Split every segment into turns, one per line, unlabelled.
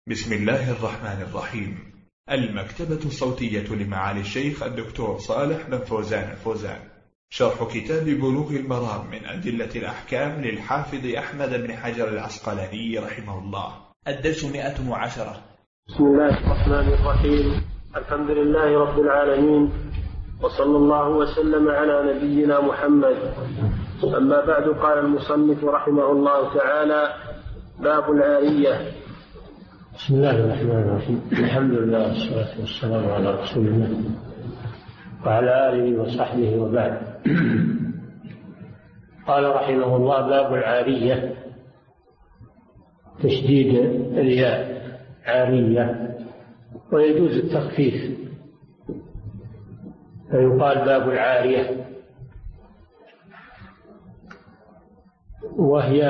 بسم الله الرحمن الرحيم. المكتبة الصوتية لمعالي الشيخ الدكتور صالح بن فوزان الفوزان، شرح كتاب بلوغ المرام من أدلة الأحكام للحافظ أحمد بن حجر العسقلاني رحمه الله. الدرس 110.
بسم الله الرحمن الرحيم. الحمد لله رب العالمين، وصلى الله وسلم على نبينا محمد. أما بعد، قال المصنف رحمه الله تعالى: باب العارية.
بسم الله الرحمن الرحيم. الحمد لله والصلاة والسلام على رسول الله وعلى آله وصحبه وبعد. قال رحمه الله: باب العارية، تشديد الياء، عارية، ويجوز التخفيف فيقال باب العارية، وهي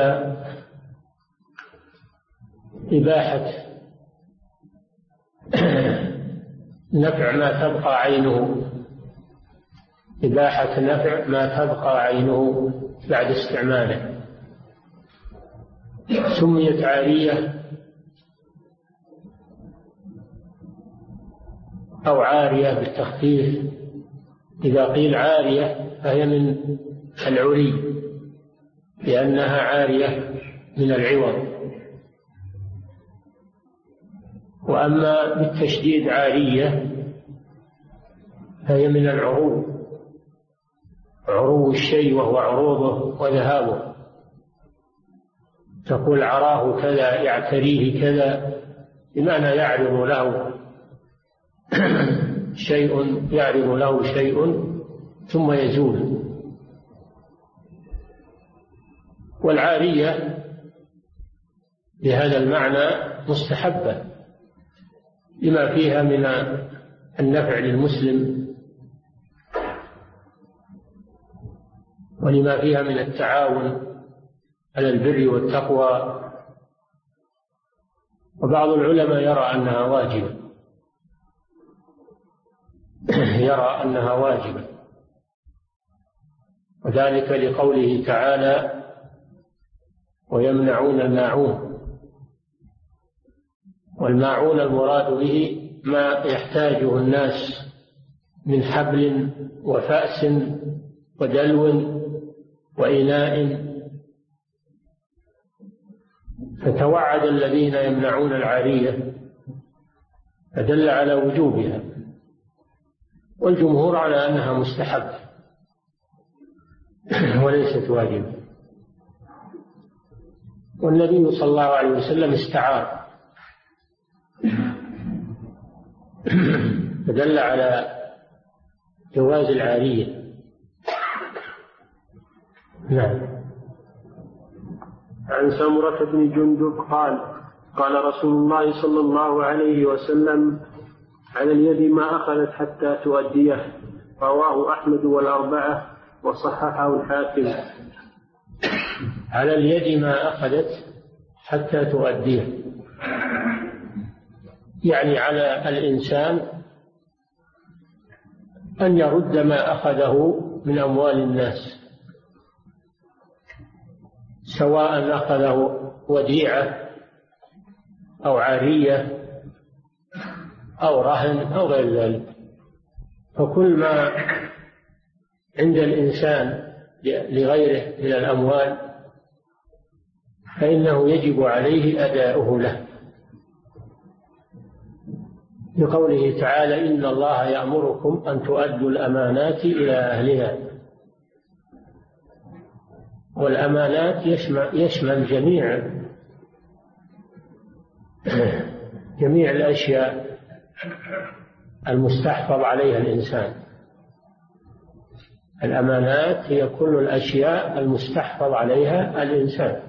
إباحة نفع ما تبقى عينه، إباحة نفع ما تبقى عينه بعد استعماله. سميت عارية أو عارية بالتخفيف. إذا قيل عارية فهي من العري، لأنها عارية من العوض. وأما بالتشديد عارية فهي من العروض، عروض الشيء وهو عروضه وذهابه. تقول عراه كذا، يعتريه كذا، بمعنى يعرض له شيء، يعرض له شيء ثم يزول. والعارية بهذا المعنى مستحبة لما فيها من النفع للمسلم، ولما فيها من التعاون على البر والتقوى. وبعض العلماء يرى أنها واجبة، يرى أنها واجبة، وذلك لقوله تعالى: ويمنعون الماعون. والماعون المراد به ما يحتاجه الناس من حبل وفأس ودلو وإناء. فتوعد الذين يمنعون العارية، فدل على وجوبها، والجمهور على أنها مستحب وليست واجبة. والنبي صلى الله عليه وسلم استعار، فدل على جواز العارية. نعم.
عن سمرة بن جندب قال: قال رسول الله صلى الله عليه وسلم: على اليد ما أخذت حتى تؤديه. رواه أحمد والأربعة وصححه الحاكم.
على اليد ما أخذت حتى تؤديه، يعني على الإنسان أن يرد ما أخذه من أموال الناس، سواء أخذه وديعة أو عارية أو رهن أو غير ذلك. فكل ما عند الإنسان لغيره من الأموال فإنه يجب عليه أداؤه له، لقوله تعالى: إن الله يأمركم أن تؤدوا الأمانات إلى أهلها. والأمانات يشمل جميع الأشياء المستحفظ عليها الإنسان. الأمانات هي كل الأشياء المستحفظ عليها الإنسان.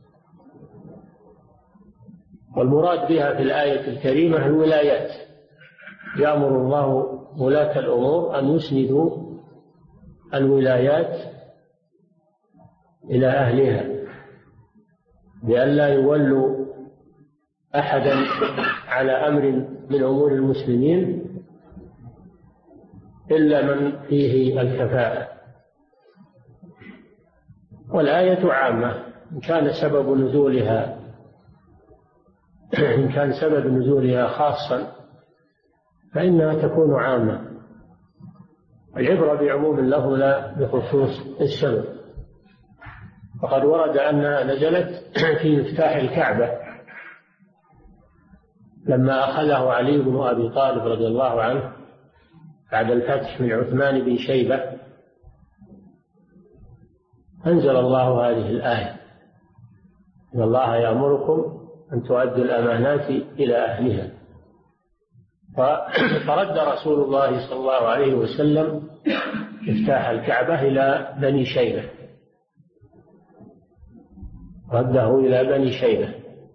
والمراد بها في الآية الكريمة الولايات. يأمر الله ولاة الأمور أن يسندوا الولايات إلى أهلها، لئلا يولوا أحدا على أمر من أمور المسلمين إلا من فيه الكفاءة. والآية عامة، إن كان سبب نزولها إن كان سبب نزولها خاصا فإنها تكون عامة. العبرة بعموم اللفظ لا بخصوص السبب. وقد ورد أنها نزلت في مفتاح الكعبة لما أخذه علي بن أبي طالب رضي الله عنه بعد الفتح من عثمان بن شيبة، أنزل الله هذه الآية: إن الله يأمركم أن تؤدوا الأمانات إلى أهلها. فرد رسول الله صلى الله عليه وسلم مفتاح الكعبة إلى بني شيبة، رده إلى بني شيبة،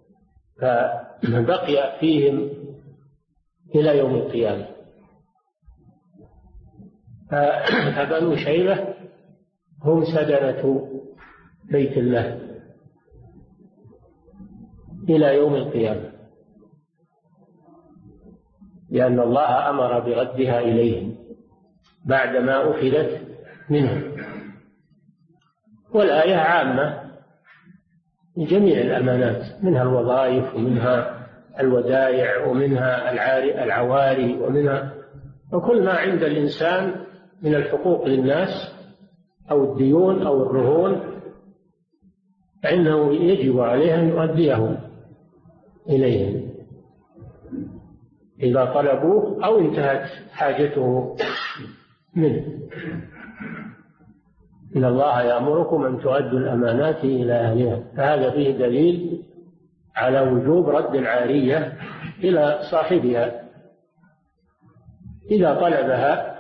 فبقي فيهم إلى يوم القيامة. فبنو شيبة هم سدنة بيت الله إلى يوم القيامة، لأن الله أمر بردها إليهم بعدما أخذت منهم. والآية عامة لجميع الأمانات، منها الوظائف ومنها الودائع ومنها العواري وكل ما عند الإنسان من الحقوق للناس أو الديون أو الرهون، فإنه يجب عليه أن يؤديه إليهم إذا طلبوه أو انتهت حاجته منه. إن الله يأمركم أن تؤدوا الأمانات إلى أهلها. فهذا فيه دليل على وجوب رد العارية إلى صاحبها إذا طلبها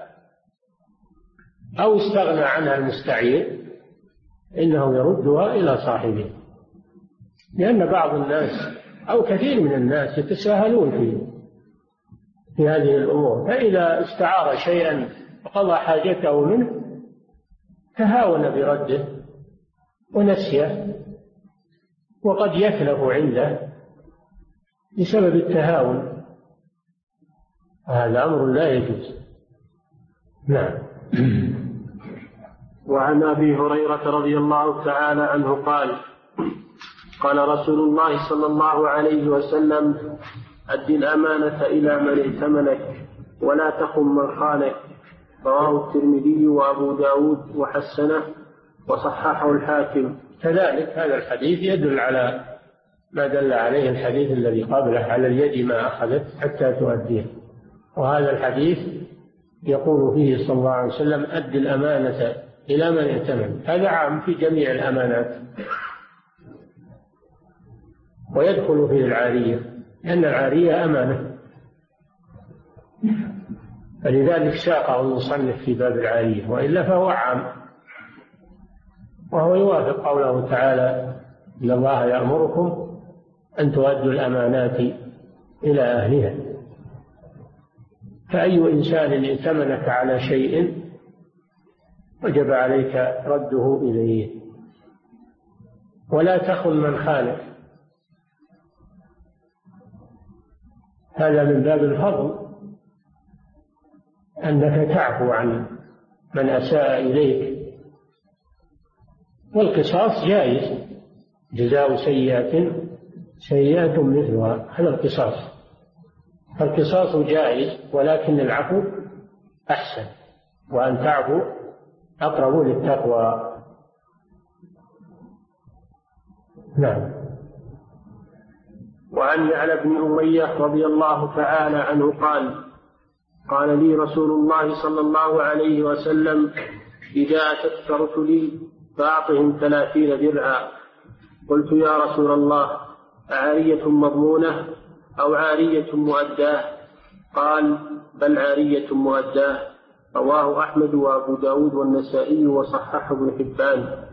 أو استغنى عنها المستعير، إنه يردها إلى صاحبها. لأن بعض الناس أو كثير من الناس يتساهلون في هذه الأمور، فإذا استعار شيئا وقضى حاجته منه تهاون برده ونسيه، وقد يتلف عنده بسبب التهاون. هذا أمر لا يجوز. نعم.
وعن أبي هريرة رضي الله تعالى عنه قال: قال رسول الله صلى الله عليه وسلم: أد الأمانة إلى من ائتمنك ولا تخن من خانك. رواه الترمذي وأبو داود وحسنه وصححه الحاكم.
كذلك هذا الحديث يدل على ما دل عليه الحديث الذي قبله، على اليد ما أخذت حتى تؤديه. وهذا الحديث يقول فيه صلى الله عليه وسلم: أد الأمانة إلى من ائتمن. هذا عام في جميع الأمانات، ويدخل فيه العارية، لأن العارية أمانة، فلذلك ساقه المصنف في باب العارية، وإلا فهو عام. وهو يوافق قوله تعالى: إن الله يأمركم أن تؤدوا الأمانات إلى أهلها. فأي إنسان ائتمنك على شيء وجب عليك رده إليه. ولا تخن من خانك، هذا من باب الفضل، أنك تعفو عن من أساء إليك. والقصاص جائز، جزاء سيئة سيئة مثلها، هذا القصاص. فالقصاص جائز، ولكن العفو أحسن، وأن تعفو أقرب للتقوى. نعم.
وعن يعلى بن أمية رضي الله تعالى عنه قال: قال لي رسول الله صلى الله عليه وسلم: إذا أتتك رسلي فأعطهم 30 درعا. قلت: يا رسول الله، عارية مضمونة أو عارية مؤداة؟ قال: بل عارية مؤداة. رواه أحمد وأبو داود والنسائي وصححه ابن حبان.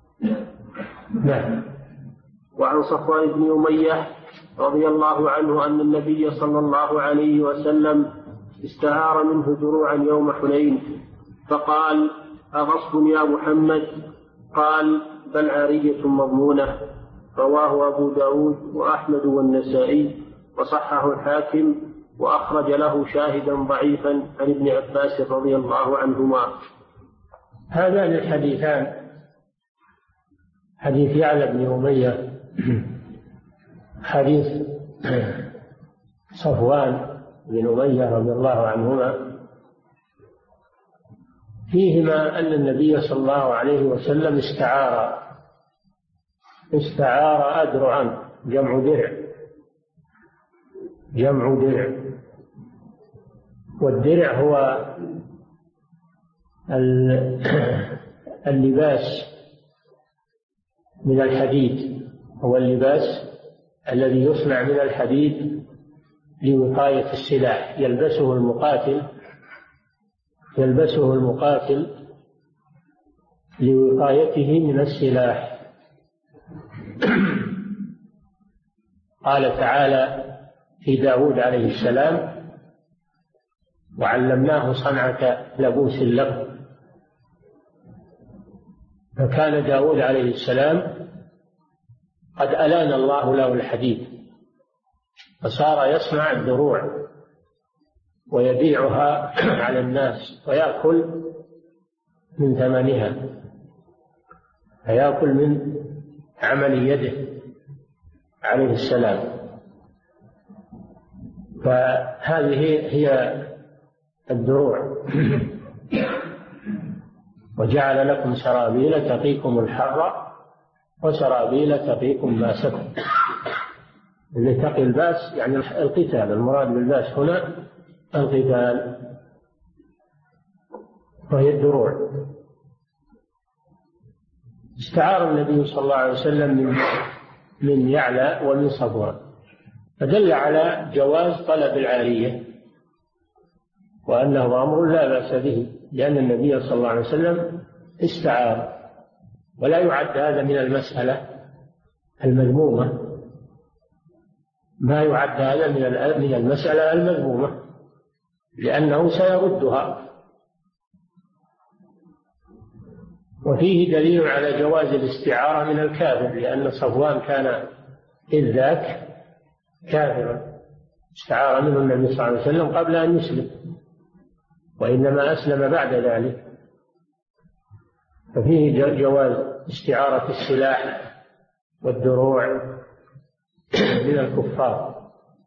نعم.
وعن صفوان بن أمية رضي الله عنه أن النبي صلى الله عليه وسلم استعار منه دروعا يوم حنين، فقال: أغصب يا محمد؟ قال: بل عارية مضمونة. رواه أبو داود وأحمد والنسائي وصححه الحاكم، وأخرج له شاهدا ضعيفا عن ابن عباس رضي الله عنهما.
هذان الحديثان، حديث يعلى بن أمية حديث صفوان بن أمية رضي الله عنهما فيهما أن النبي صلى الله عليه وسلم استعار أدرعا، جمع درع، والدرع هو اللباس من الحديد، هو اللباس الذي يصنع من الحديد لوقاية السلاح، يلبسه المقاتل لوقايته من السلاح. قال تعالى في داود عليه السلام: وعلمناه صنعة لبوس لكم. فكان داود عليه السلام قد ألان الله له الحديد، فصار يصنع الدروع ويبيعها على الناس ويأكل من ثمنها، فيأكل من عمل يده عليه السلام. فهذه هي الدروع. وجعل لكم سرابيل تقيكم الحر وسرابيل تقيكم باسكم. اللي تقي الباس يعني القتال، المراد بالباس هنا القتال، وهي الدروع. استعار النبي صلى الله عليه وسلم من يعلى ومن صفوان، فدل على جواز طلب العارية وأنه أمر لا بأس به، لأن النبي صلى الله عليه وسلم استعار، ولا يعد هذا من المسألة المذمومة، ما يعد هذا من المسألة المذمومة، لأنه سيردها. وفيه دليل على جواز الاستعارة من الكافر، لأن صفوان كان إذ ذاك كافرا، استعار منه النبي صلى الله عليه وسلم قبل أن يسلم، وإنما أسلم بعد ذلك. ففيه جواز استعارة السلاح والدروع من الكفار.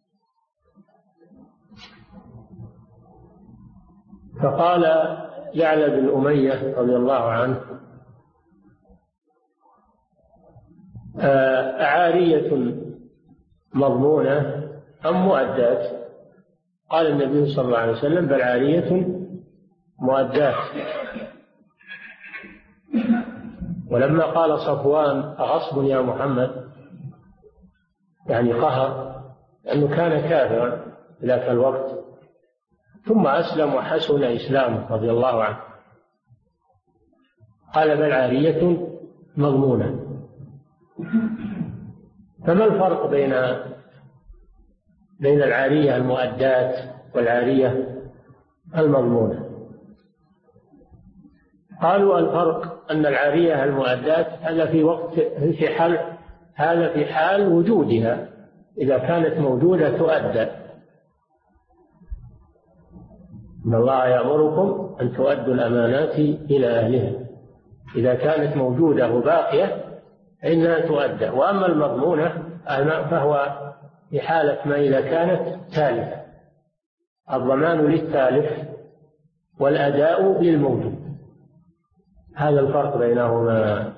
فقال يعلى بن أمية رضي الله عنه: أعارية مضمونة أم مؤدات؟ قال النبي صلى الله عليه وسلم: بل عارية مؤدات. ولما قال صفوان: أغصب يا محمد، يعني قهر، لأنه كان كافرا في ذاك الوقت ثم أسلم وحسن إسلامه رضي الله عنه، قال: بل عارية مضمونة. فما الفرق بين العارية المؤدات والعارية المضمونة؟ قالوا: الفرق أن العارية المؤدات هذا في حال وجودها، إذا كانت موجودة تؤدى. إن الله يأمركم أن تؤدوا الأمانات إلى أهلها، إذا كانت موجودة وباقية فإنها تؤدى. وأما المضمونة فهو في حالة ما إذا كانت تالفة، الضمان للتالف والأداء للموجود. هذا الفرق بينهما.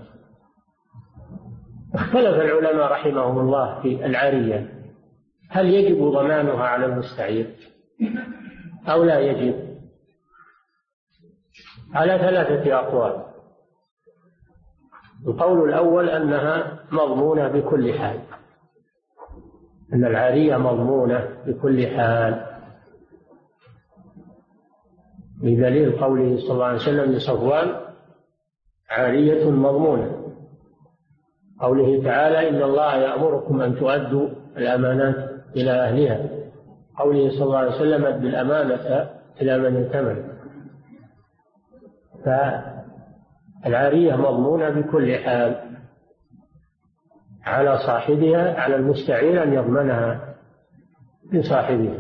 اختلف العلماء رحمهم الله في العارية، هل يجب ضمانها على المستعير أو لا يجب؟ على 3 أقوال. القول الأول أنها مضمونة بكل حال، أن العارية مضمونة بكل حال، بدليل قوله صلى الله عليه وسلم لصفوان: عارية مضمونة. قوله تعالى: إن الله يأمركم أن تؤدوا الأمانات إلى أهلها. قوله صلى الله عليه وسلم: أد الأمانة إلى من ائتمن. فالعارية مضمونة بكل حال، على صاحبها، على المستعير أن يضمنها لصاحبها،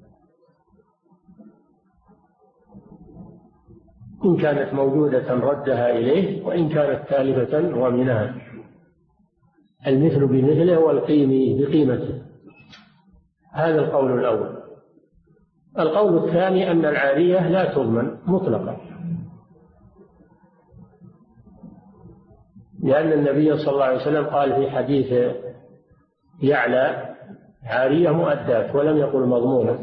إن كانت موجودة ردها إليه، وإن كانت تالفة ضمنها. المثل بمثله والقيم بقيمته. هذا القول الأول. القول الثاني أن العارية لا تضمن مطلقا، لأن النبي صلى الله عليه وسلم قال في حديث يعلى عارية مؤدات ولم يقل مضمونة،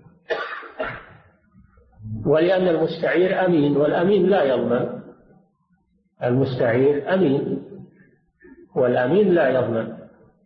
ولأن المستعير أمين والأمين لا يضمن. المستعير أمين والأمين لا يضمن.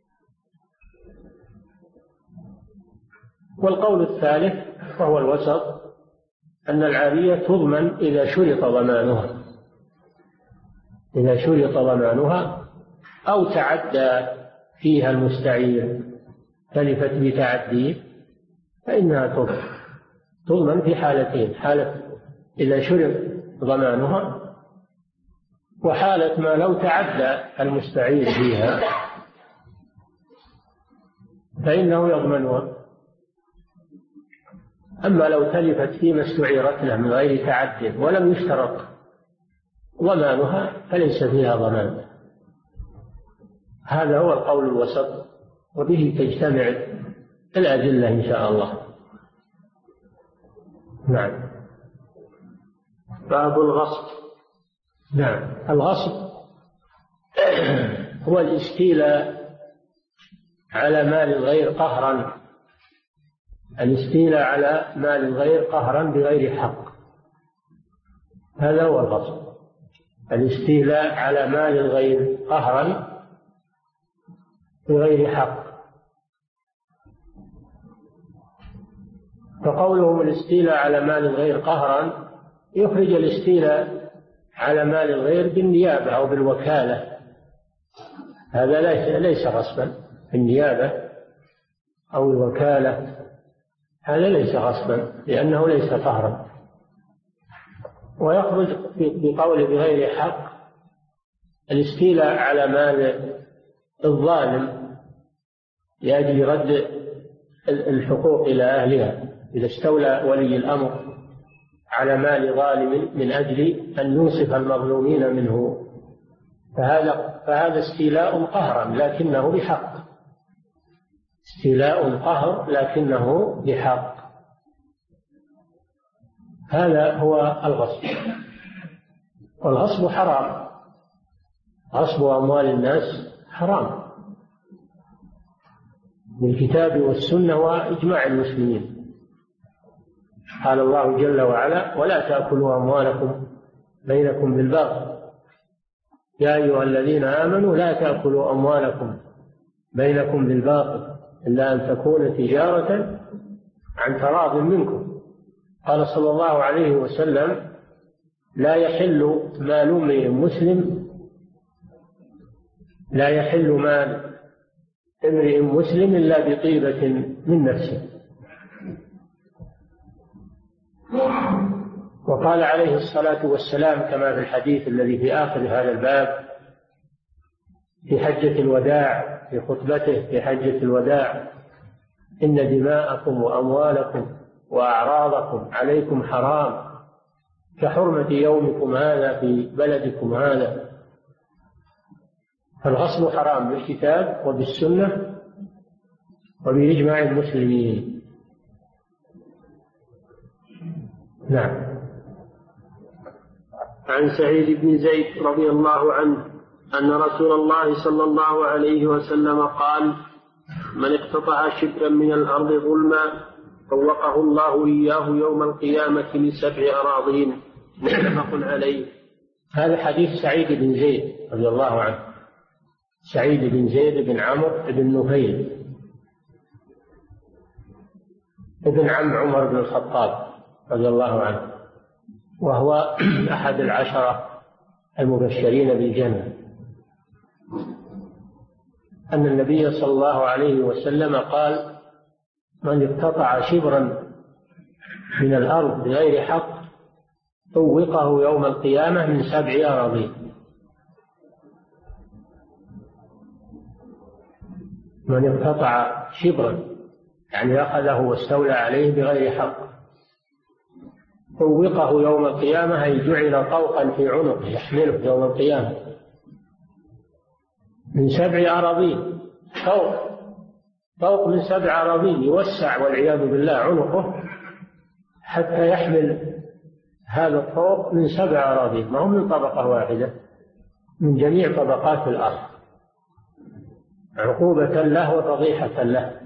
والقول الثالث وهو الوسط أن العارية تضمن إذا شرط ضمانها، إذا شرط ضمانها أو تعدى فيها المستعير، تلفت بتعديه، فإنها تضمن في حالتين: حالة إذا شرط ضمانها، وحالة ما لو تعدى المستعير فيها فإنه يضمنها. أما لو تلفت فيما استعيرت له من غير تعد ولم يشترط ضمانها فليس فيها ضمان. هذا هو القول الوسط، وبه تجتمع الأدلة إن شاء الله. نعم.
باب الغصب.
نعم. الغصب هو الاستيلاء على مال الغير قهرا، الاستيلاء على مال الغير قهرا بغير حق، هذا هو الغصب. الاستيلاء على مال الغير قهرا بغير حق. فقولهم الاستيلاء على مال الغير قهرا يخرج الاستيلاء على مال الغير بالنيابة أو بالوكالة، هذا ليس غصبا. النيابة أو الوكالة هذا ليس غصبا لأنه ليس قهرا. ويخرج بقول بغير حق الاستيلاء على مال الظالم لأجل رد الحقوق إلى أهلها، إذا استولى ولي الأمر على مال ظالم من أجل أن ينصف المظلومين منه، فهذا استيلاء قهرا لكنه بحق، استيلاء قهر لكنه بحق. هذا هو الغصب. والغصب حرام، غصب أموال الناس حرام بالكتاب والسنة وإجماع المسلمين. قال الله جل وعلا: ولا تأكلوا أموالكم بينكم بالباطل يا أيها الذين آمنوا لا تأكلوا أموالكم بينكم بالباطل إلا أن تكون تجارة عن تراض منكم. قال صلى الله عليه وسلم: لا يحل مال امرئ مسلم، لا يحل مال امرئ مسلم إلا بطيبة من نفسه. وقال عليه الصلاة والسلام كما في الحديث الذي في آخر هذا الباب في حجة الوداع، في خطبته في حجة الوداع: إن دماءكم وأموالكم وأعراضكم عليكم حرام كحرمة يومكم هذا في بلدكم هذا. فالغصب حرام بالكتاب وبالسنة وبإجماع المسلمين. نعم.
عن سعيد بن زيد رضي الله عنه أن رسول الله صلى الله عليه وسلم قال: من اقتطع شبرا من الأرض ظلما طوقه الله إياه يوم القيامة لسبع أراضين. متفق عليه.
هذا حديث سعيد بن زيد رضي الله عنه، سعيد بن زيد بن عمرو بن نفيل ابن عم عمر بن الخطاب رضي الله عنه، وهو أحد العشرة المبشرين بالجنة، أن النبي صلى الله عليه وسلم قال: من اقتطع شبرا من الأرض بغير حق طوقه يوم القيامة من 7 أراضين. من اقتطع شبرا يعني أخذه واستولى عليه بغير حق طوقه يوم القيامة، أي جعل طوقا في عنقه يحمله يوم القيامة من 7 أراضين، طوق فوق من 7 أراضين، يوسع والعياذ بالله عنقه حتى يحمل هذا الطوق من 7 أراضين، ما هو من طبقة واحدة، من جميع طبقات الأرض، عقوبة له وفضيحة له.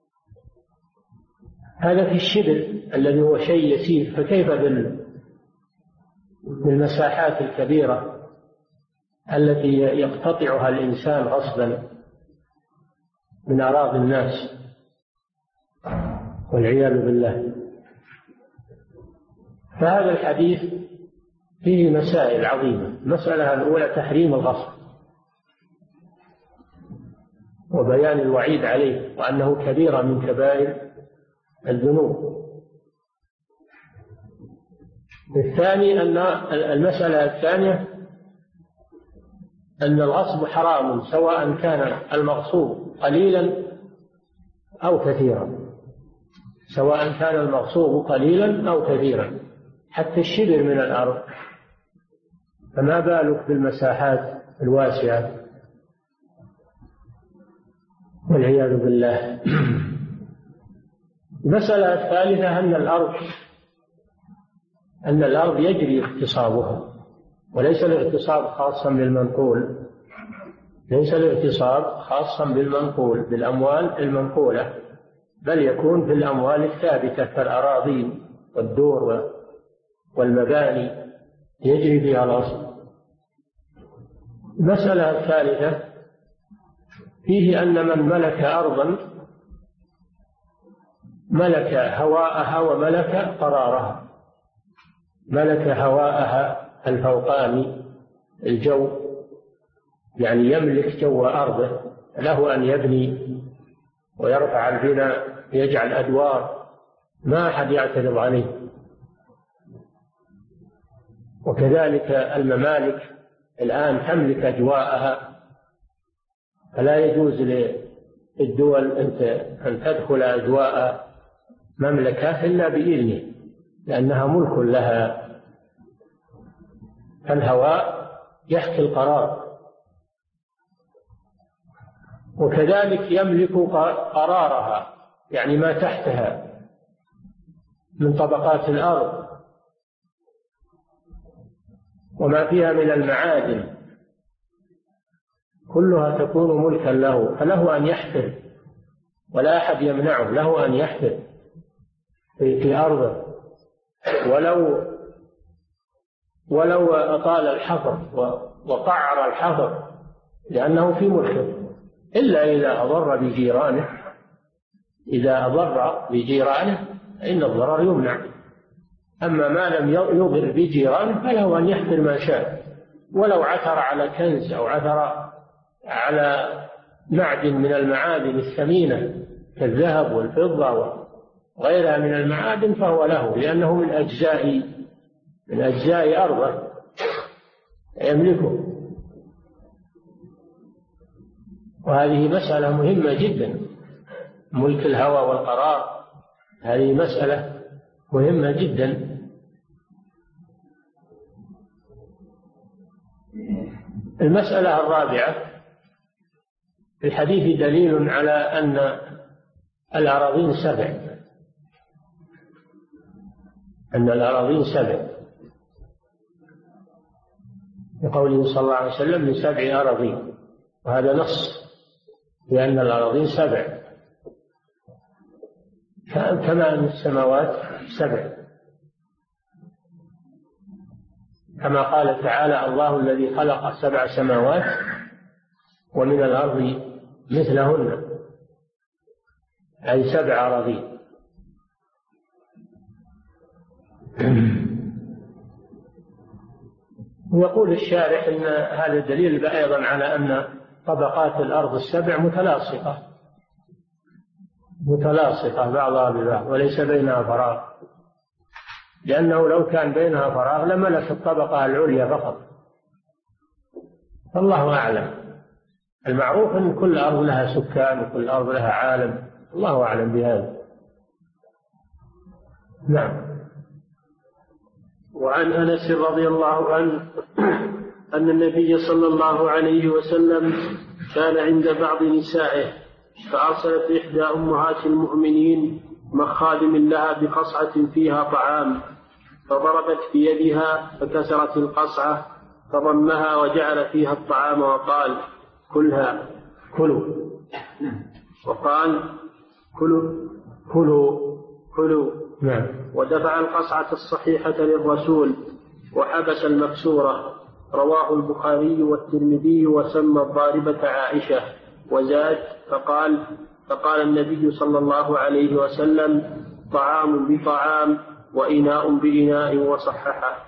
هذا في الشبر الذي هو شيء يسير، فكيف بالمساحات الكبيرة التي يقتطعها الإنسان غصبا من أراضي الناس والعياذ بالله. فهذا الحديث فيه مسائل عظيمة. المسألة الأولى تحريم الغصب وبيان الوعيد عليه، وأنه كبيرة من كبائر الذنوب. الثاني أن المسألة الثانية أن الغصب حرام سواء كان المغصوب قليلا أو كثيرا، سواء كان المغصوب قليلا أو كثيرا، حتى الشبر من الأرض، فما بالك بالمساحات الواسعة والعياذ بالله. المسألة الثالثة أن الأرض يجري اغتصابها، وليس الاغتصاب خاصا بالمنقول، ليس الاغتصاب خاصا بالمنقول بالأموال المنقولة، بل يكون في الأموال الثابتة كالأراضين والدور والمباني يجري فيها الغصب. المسألة الثالثة فيه أن من ملك أرضا ملك هواءها وملك قرارها، ملك هواءها الفوقاني الجو، يعني يملك جو أرضه، له أن يبني ويرفع البناء، يجعل أدوار، ما أحد يعترض عليه. وكذلك الممالك الآن تملك أجواءها، فلا يجوز للدول أن تدخل أجواء مملكة إلا بإذنه، لأنها ملك لها. فالهواء يحكي القرار، وكذلك يملك قرارها، يعني ما تحتها من طبقات الأرض وما فيها من المعادن كلها تكون ملكا له، فله أن يحفر ولا أحد يمنعه، له أن يحفر في أرضه ولو أطال الحفر وقعر الحفر لأنه في ملكه، إلا إذا أضر بجيرانه. إذا أضر بجيرانه فإن الضرر يمنع، أما ما لم يضر بجيرانه فله أن يحفر ما شاء، ولو عثر على كنز أو عثر على معدن من المعادن الثمينة كالذهب والفضة وغيرها من المعادن فهو له، لأنه من أجزاء أرضه يملكه. وهذه مسألة مهمة جدا، ملك الهوى والقرار، هذه مسألة مهمة جدا. المسألة الرابعة، في الحديث دليل على أن الأراضين 7، أن الأراضين 7، لقوله صلى الله عليه وسلم من 7 أراضين، وهذا نص لأن الأراضين 7 كما أن السماوات 7، كما قال تعالى الله الذي خلق 7 سماوات ومن الأرض مثلهن، أي 7 أراضين. ويقول الشارح إن هذا الدليل أيضا على أن طبقات الأرض 7 متلاصقة بعضها ببعض وليس بينها فراغ، لأنه لو كان بينها فراغ لملك الطبقة العليا فقط. الله أعلم. المعروف أن كل أرض لها سكان وكل أرض لها عالم، الله أعلم بهذا. نعم.
وعن أنس رضي الله عنه أن النبي صلى الله عليه وسلم كان عند بعض نسائه فأرسلت إحدى أمهات المؤمنين مخادم لها بقصعة فيها طعام، فضربت في يدها فكسرت القصعة، فضمها وجعل فيها الطعام وقال: كلها، كلوا. وقال: كلوا. ودفع القصعة الصحيحة للرسول وحبس المكسورة. رواه البخاري والترمذي وسمى الضاربة عائشة، وزاد فقال النبي صلى الله عليه وسلم: طعام بطعام وإناء بإناء، وصححه.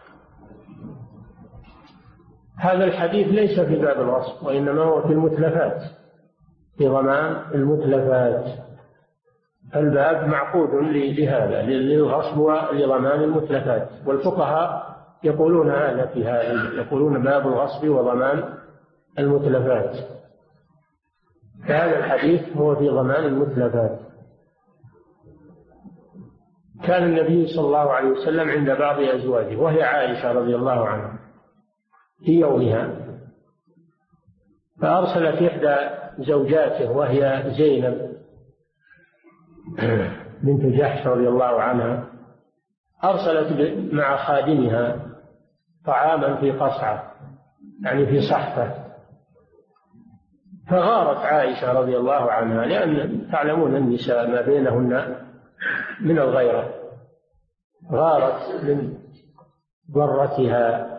هذا الحديث ليس في باب الغصب، وإنما هو في المتلفات، في ضمان المتلفات. الباب معقود لهذا، للغصب ولضمان المتلفات، والفقهاء يقولون هذا في هذا، يقولون باب الغصب وضمان المتلفات. فهذا الحديث هو في ضمان المتلفات. كان النبي صلى الله عليه وسلم عند بعض أزواجه وهي عائشة رضي الله عنها في يومها، فأرسلت إحدى زوجاته وهي زينب بنت جحش رضي الله عنها، أرسلت مع خادمها طعاما في قصعة، يعني في صحفة. فغارت عائشة رضي الله عنها، لأن تعلمون النساء ما بينهن من الغيرة، غارت من ضرتها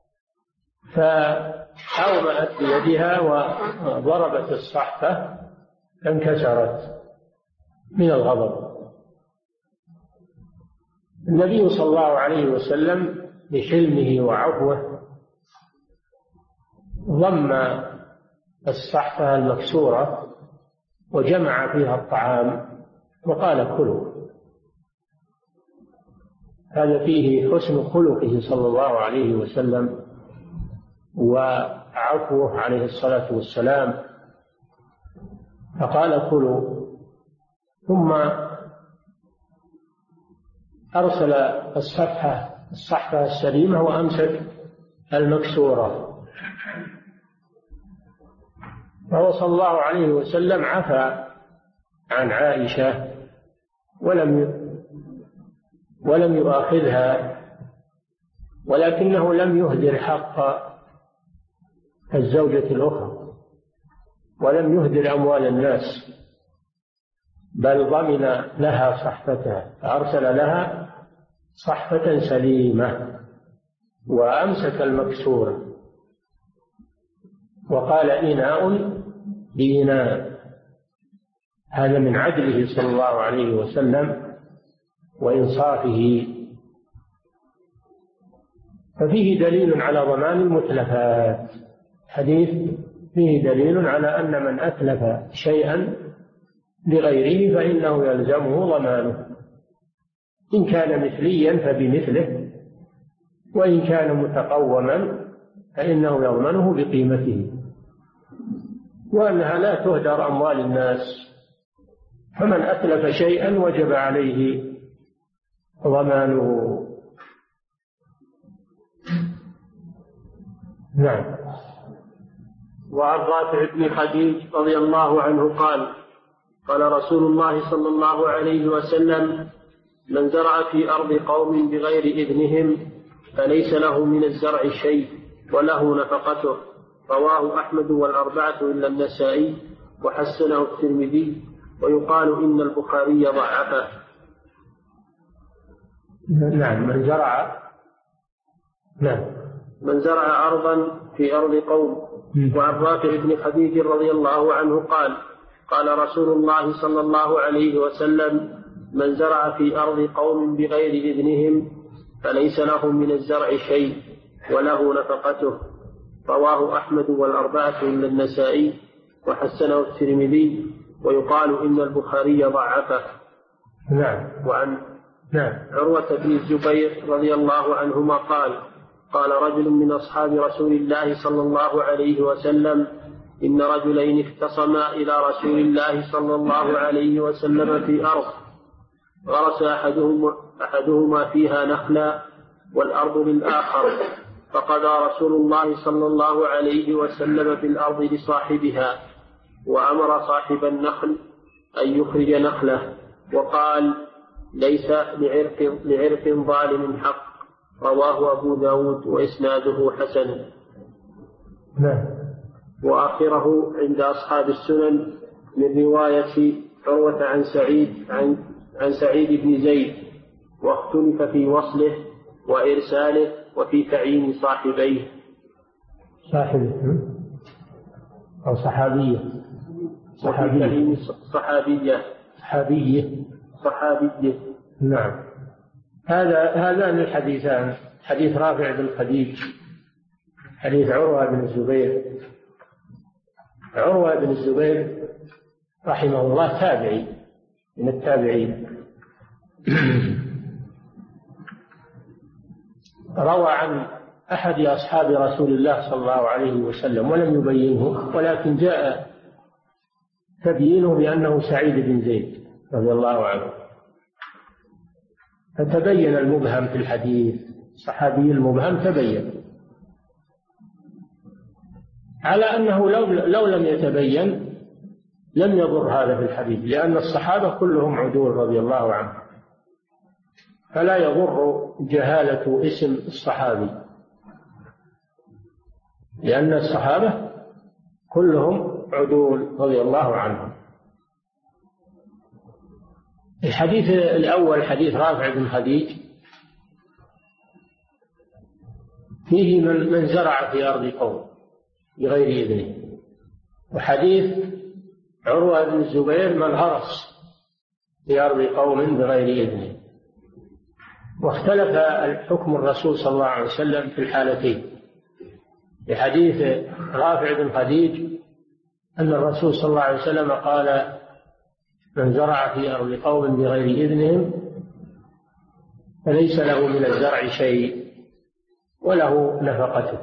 فأومأت بيدها وضربت الصحفة فانكسرت من الغضب. النبي صلى الله عليه وسلم بحلمه وعفوه ضم الصحفة المكسورة وجمع فيها الطعام وقال: كلوا. هذا فيه حسن خلقه صلى الله عليه وسلم وعفوه عليه الصلاة والسلام، فقال: كلوا. ثم أرسل الصحفة السليمة وأمسك المكسورة. فهو صلى الله عليه وسلم عفى عن عائشة ولم يؤاخذها، ولكنه لم يهدر حق الزوجة الأخرى ولم يهدر أموال الناس، بل ضمن لها صحفتها، فأرسل لها صحفة سليمة وأمسك المكسورة وقال: إناء بإناء. هذا من عدله صلى الله عليه وسلم وإنصافه. ففيه دليل على ضمان المتلفات، حديث فيه دليل على أن من أتلف شيئا لغيره فإنه يلزمه ضمانه، إن كان مثليا فبمثله، وإن كان متقوما فإنه يضمنه بقيمته، وأنها لا تهدر أموال الناس. فمن أتلف شيئا وجب عليه ضمانه. نعم.
وعن رافع بن خديج رضي الله عنه قال رسول الله صلى الله عليه وسلم: من زرع في أرض قوم بغير إذنهم فليس له من الزرع شيء وله نفقته. رواه أحمد والأربعة إلا النسائي، وحسنه الترمذي، ويقال إن البخاري ضعفه.
نعم. من زرع
أرضا في أرض قوم. وعن رافع بن خديج رضي الله عنه قال رسول الله صلى الله عليه وسلم: من زرع في أرض قوم بغير إذنهم فليس له من الزرع شيء وله نفقته. رواه أحمد والأربعة إلا النسائي، وحسنه الترمذي، ويقال إن البخاري ضعفه.
نعم.
وعن عروة بن الزبير رضي الله عنهما قال رجل من أصحاب رسول الله صلى الله عليه وسلم: إن رجلين اختصما إلى رسول الله صلى الله عليه وسلم في أرض غرس أحدهما فيها نخلا والأرض للآخر، فقضى رسول الله صلى الله عليه وسلم في الأرض لصاحبها، وأمر صاحب النخل أن يخرج نخله، وقال: ليس لعرق ظالم حق. رواه أبو داود وإسناده حسن. وآخره عند أصحاب السنن من رواية عروة عن سعيد بن زيد، واختلف في وصله وإرساله وفي تعيين صاحبيه.
أو صحابية.
صحابية.
نعم. هذان الحديثان، حديث رافع بن خديج، حديث عروة بن الزبير. عروة بن الزبير رحمه الله تابعي من التابعين، روى عن أحد أصحاب رسول الله صلى الله عليه وسلم ولم يبينه، ولكن جاء تبيينه بأنه سعيد بن زيد رضي الله عنه، فتبين المبهم في الحديث. صحابي المبهم تبين، على أنه لو لم يتبين لم يضر هذا في الحديث، لأن الصحابة كلهم عدول رضي الله عنهم، فلا يضر جهالة اسم الصحابي، لأن الصحابة كلهم عدول رضي الله عنهم. الحديث الأول حديث رافع بن خديج فيه من زرع في أرض قوم بغير إذنه، وحديث عروة بن الزبير من غرس في أرض قوم بغير إذنه. واختلف الحكم الرسول صلى الله عليه وسلم في الحالتين. في حديث رافع بن خديج أن الرسول صلى الله عليه وسلم قال: من زرع في أرض قوم بغير إذنهم فليس له من الزرع شيء وله نفقته.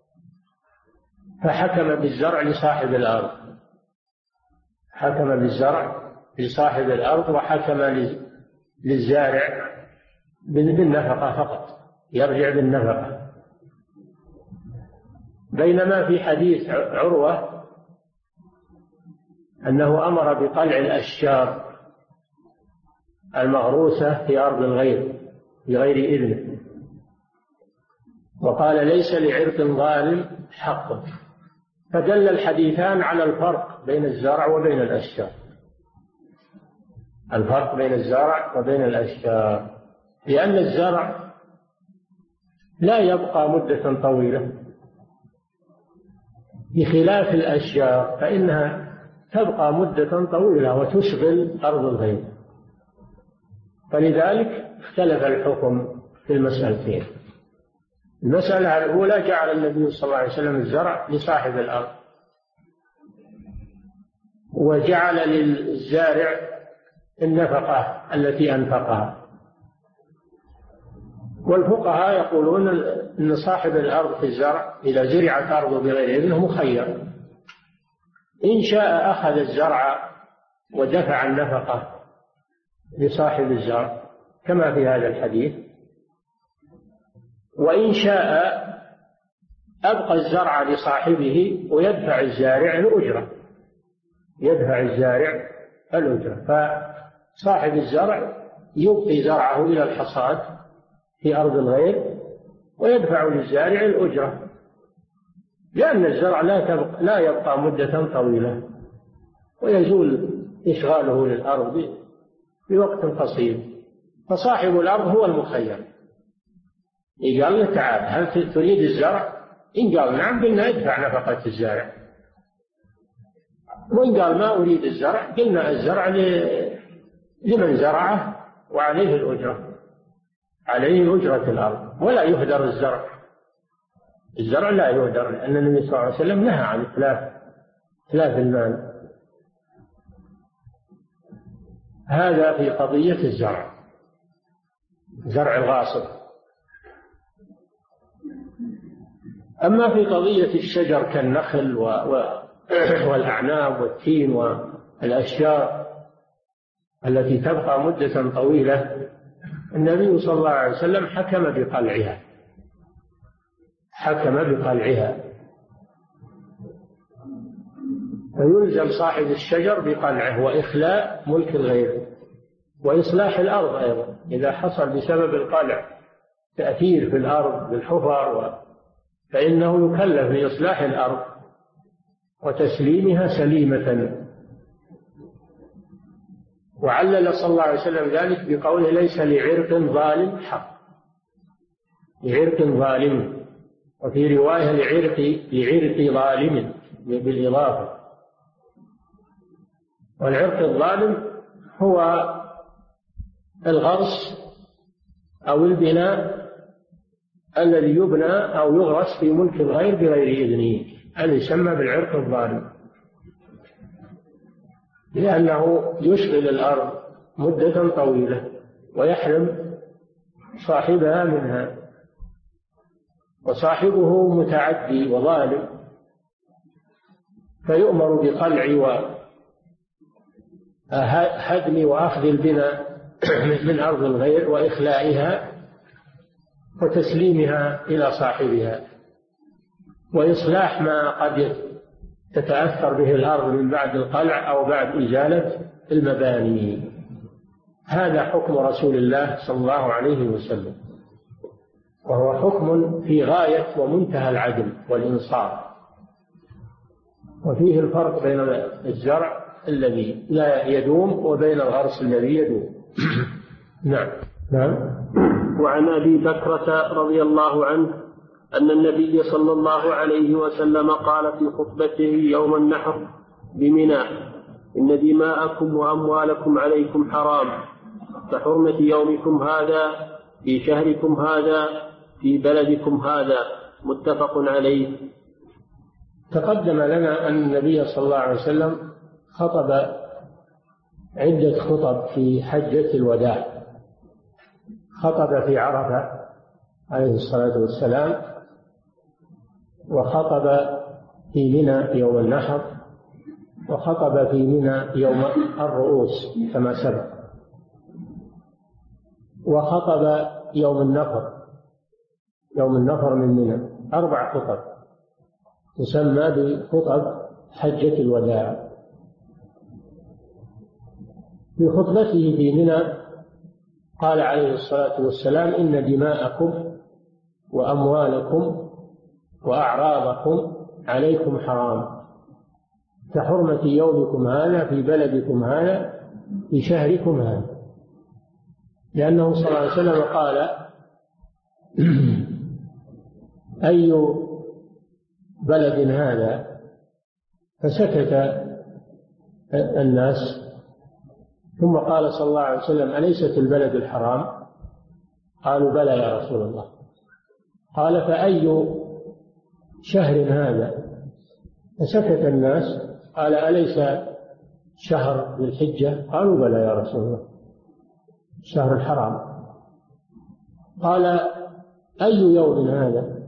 فحكم بالزرع لصاحب الأرض، حكم بالزرع لصاحب الأرض، وحكم للزارع بالنفقة فقط، يرجع بالنفقة. بينما في حديث عروة أنه أمر بقلع الأشجار المغروسة في أرض الغير بغير إذنه، وقال: ليس لعرق ظالم حق. فدل الحديثان على الفرق بين الزرع وبين الأشجار، الفرق بين الزرع وبين الأشجار، لأن الزرع لا يبقى مدة طويلة بخلاف الأشجار، فإنها تبقى مدة طويلة وتشغل أرض الغير. فلذلك اختلف الحكم في المسألتين. المسألة الأولى جعل النبي صلى الله عليه وسلم الزرع لصاحب الأرض، وجعل للزارع النفقة التي أنفقها. والفقهاء يقولون أن صاحب الأرض في الزرع إذا زرعت أرضه بغير إذنه مخير، إن شاء أخذ الزرع ودفع النفقة لصاحب الزرع كما في هذا الحديث، وإن شاء أبقى الزرع لصاحبه ويدفع الزارع الأجرة، يدفع الزارع الأجرة. فصاحب الزرع يبقي زرعه إلى الحصاد في أرض الغير ويدفع للزارع الأجرة، لأن الزرع لا يبقى مدة طويلة ويزول إشغاله للأرض بوقت قصير. فصاحب الأرض هو المخير، قال له: تعال هل تريد الزرع؟ إن قال نعم قلنا ادفع نفقة الزارع، وإن قال ما أريد الزرع قلنا الزرع لمن زرعه وعليه الأجرة، عليه أجرة الأرض، ولا يهدر الزرع. الزرع لا يهدر، لأن النبي صلى الله عليه وسلم نهى عن إتلاف المال. هذا في قضية الزرع، زرع الغاصب. أما في قضية الشجر كالنخل والأعناب والتين والأشجار التي تبقى مدة طويلة، النبي صلى الله عليه وسلم حكم بقلعها، حكم بقلعها. فيلزم صاحب الشجر بقلعه وإخلاء ملك الغير وإصلاح الأرض أيضا إذا حصل بسبب القلع تأثير في الأرض بالحفر فإنه يكلف بإصلاح الأرض وتسليمها سليمة. وعلل صلى الله عليه وسلم ذلك بقوله ليس لعرق ظالم حق، لعرق ظالم، وفي رواية لعرق ظالم بالإضافة. والعرق الظالم هو الغرس أو البناء الذي يبنى أو يغرس في ملك الغير بغير إذنه، هذا يسمى بالعرق الظالم، لأنه يشغل الأرض مدة طويلة ويحرم صاحبها منها، وصاحبه متعدي وظالم فيؤمر بقلع وهدم وأخذ البناء من أرض الغير وإخلائها وتسليمها إلى صاحبها، وإصلاح ما قد تتأثر به الأرض من بعد القلع أو بعد إزالة المباني. هذا حكم رسول الله صلى الله عليه وسلم، وهو حكم في غاية ومنتهى العدل والإنصاف، وفيه الفرق بين الزرع الذي لا يدوم وبين الغرس الذي يدوم. نعم.
وعن أبي بكرة رضي الله عنه أن النبي صلى الله عليه وسلم قال في خطبته يوم النحر بمنى: إن دماءكم وأموالكم عليكم حرام كحرمة يومكم هذا في شهركم هذا في بلدكم هذا، متفق عليه.
تقدم لنا أن النبي صلى الله عليه وسلم خطب عدة خطب في حجة الوداع. خطب في عرفة عليه الصلاة والسلام، وخطب في منى يوم النحر، وخطب في منى يوم الرؤوس كما سبق، وخطب يوم النفر من منى. 4 خطب تسمى بخطب حجة الوداع. في خطبته في منى قال عليه الصلاة والسلام: إن دماءكم وأموالكم وأعراضكم عليكم حرام كحرمة يومكم هذا في بلدكم هذا في شهركم هذا. لأنه صلى الله عليه وسلم قال: أي بلد هذا؟ فسكت الناس، ثم قال صلى الله عليه وسلم: أليست البلد الحرام؟ قالوا: بلى يا رسول الله. قال: فأي شهر هذا؟ فسكت الناس، قال: أليس شهر ذي الحجة؟ قالوا: بلى يا رسول الله، الشهر الحرام. قال: أي يوم هذا؟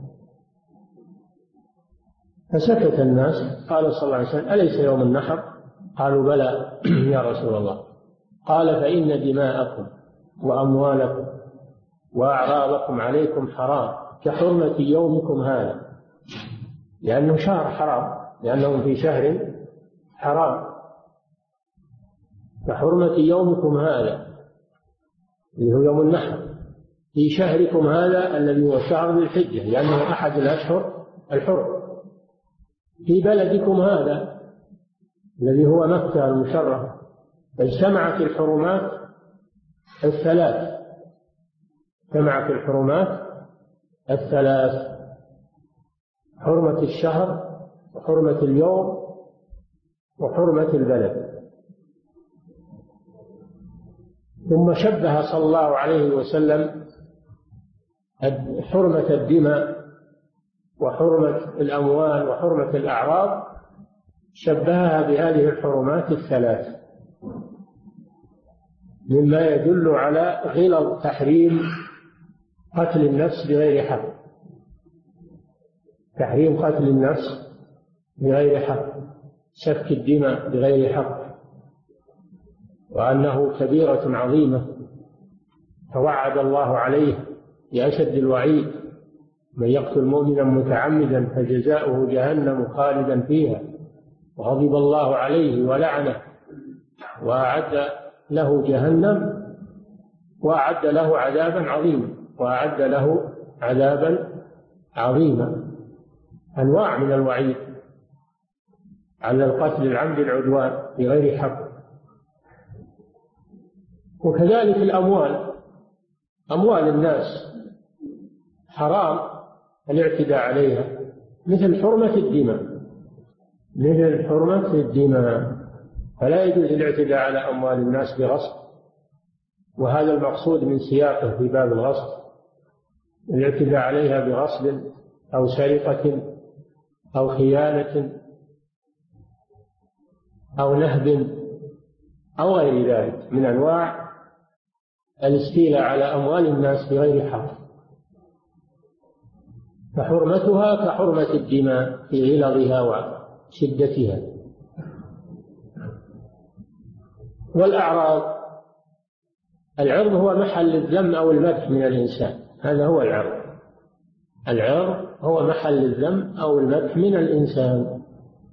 فسكت الناس، قال صلى الله عليه وسلم: أليس يوم النحر؟ قالوا: بلى يا رسول الله. قال: فإن دماءكم وأموالكم وأعراضكم عليكم حرام كحرمة يومكم هذا، لأنه شهر حرام، لأنهم في شهر حرام، كحرمة يومكم هذا اللي هو يوم النحر في شهركم هذا الذي هو شهر ذي الحجة، لأنه أحد الأشهر الحرم، في بلدكم هذا الذي هو مكة المشرفة. فاجتمعت الحرمات الثلاث، اجتمعت الحرمات الثلاث: حرمة الشهر وحرمة اليوم وحرمة البلد. ثم شبه صلى الله عليه وسلم حرمة الدماء وحرمة الأموال وحرمة الأعراض، شبهها بهذه الحرمات الثلاث، مما يدل على غلظ تحريم قتل النفس بغير حق، تحريم قتل النفس بغير حق، سفك الدماء بغير حق، وأنه كبيرة عظيمة توعد الله عليه بأشد الوعيد: من يقتل مؤمنا متعمدا فجزاؤه جهنم خالدا فيها وغضب الله عليه ولعنه وأعد له جهنم وأعد له عذابا عظيما. أنواع من الوعيد على القتل العمد العدوان بغير حق. وكذلك أموال الناس حرام الاعتداء عليها، مثل حرمة الدماء، فلا يجوز الاعتداء على أموال الناس بغصب، وهذا المقصود من سياقه في باب الغصب، الاعتداء عليها بغصب أو سرقة أو خيانة أو نهب أو غير ذلك من أنواع الاستيلاء على أموال الناس بغير حق، فحرمتها كحرمة الدماء في غلظها وشدتها. والأعراض، العرض هو محل الذم أو المدح من الإنسان، هذا هو العرض هو محل الذم أو المدح من الإنسان.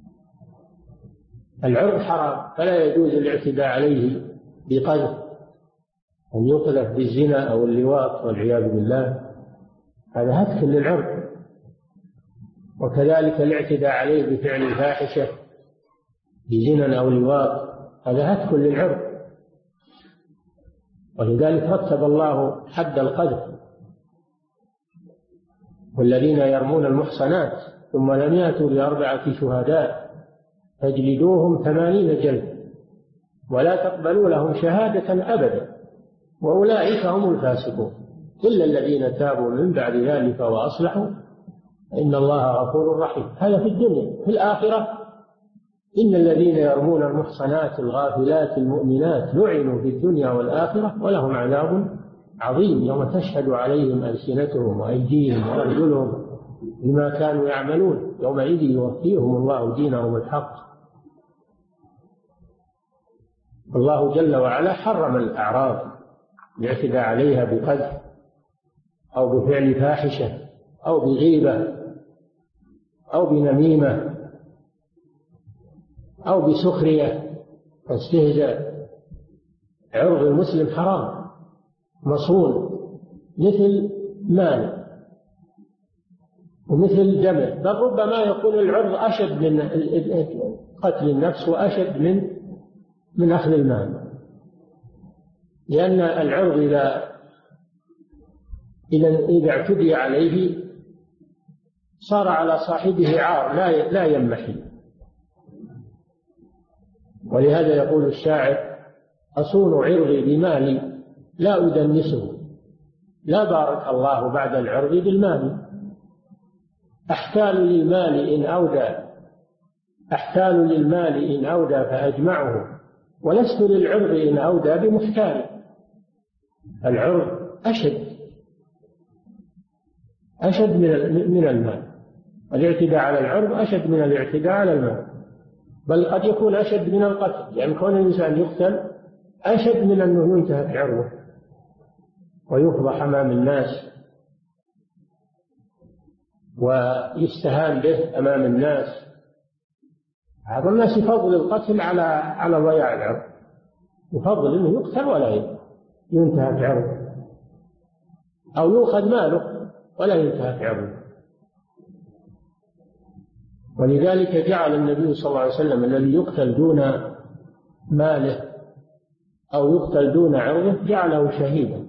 العرض حرام، فلا يجوز الاعتداء عليه بقذف، أن يقذف بالزنا أو اللواط والعياذ بالله، هذا هتك للعرض. وكذلك الاعتداء عليه بفعل الفاحشة بزنا أو لواط، هذا هتك للعرض. ولذلك رتب الله حد القذف: والذين يرمون المحصنات ثم لم يأتوا ب4 شهداء فاجلدوهم 80 جلدة ولا تقبلوا لهم شهادة أبدا وأولئك هم الفاسقون إلا الذين تابوا من بعد ذلك وأصلحوا إن الله غفور رحيم. هذا في الدنيا. في الآخرة: إن الذين يرمون المحصنات الغافلات المؤمنات لعنوا في الدنيا والآخرة ولهم عذاب عظيم يوم تشهد عليهم ألسنتهم وأيديهم وأرجلهم بما كانوا يعملون يومئذ يوفيهم الله دينهم الحق. الله جل وعلا حرم الأعراض الاعتداء عليها بقذف أو بفعل فاحشة أو بغيبة أو بنميمة أو بسخرية واستهزاء. عرض المسلم حرام مصون، مثل مال ومثل دمه، بل ربما يكون العرض أشد من قتل النفس وأشد من أخذ المال، لأن العرض إذا اعتدي عليه صار على صاحبه عار لا ينمحي. ولهذا يقول الشاعر: أصون عرضي بمالي لا أدنسه، لا بارك الله بعد العرض بالمال. أحتال للمال إن أودى فأجمعه ولست للعرض إن أودى بمحتال. العرض أشد من المال، الاعتداء على العرض أشد من الاعتداء على المال، بل قد يكون أشد من القتل، لأن كون الإنسان يقتل أشد من أنه ينتهك عرضه ويفضح أمام الناس ويستهان به أمام الناس. بعض الناس يفضل القتل على ضياع العرض، يفضل أنه يقتل ولا ينتهك عرضه، أو يؤخذ ماله ولا ينتهك عرضه. ولذلك جعل النبي صلى الله عليه وسلم الذي يقتل دون ماله أو يقتل دون عرضه جعله شهيدا،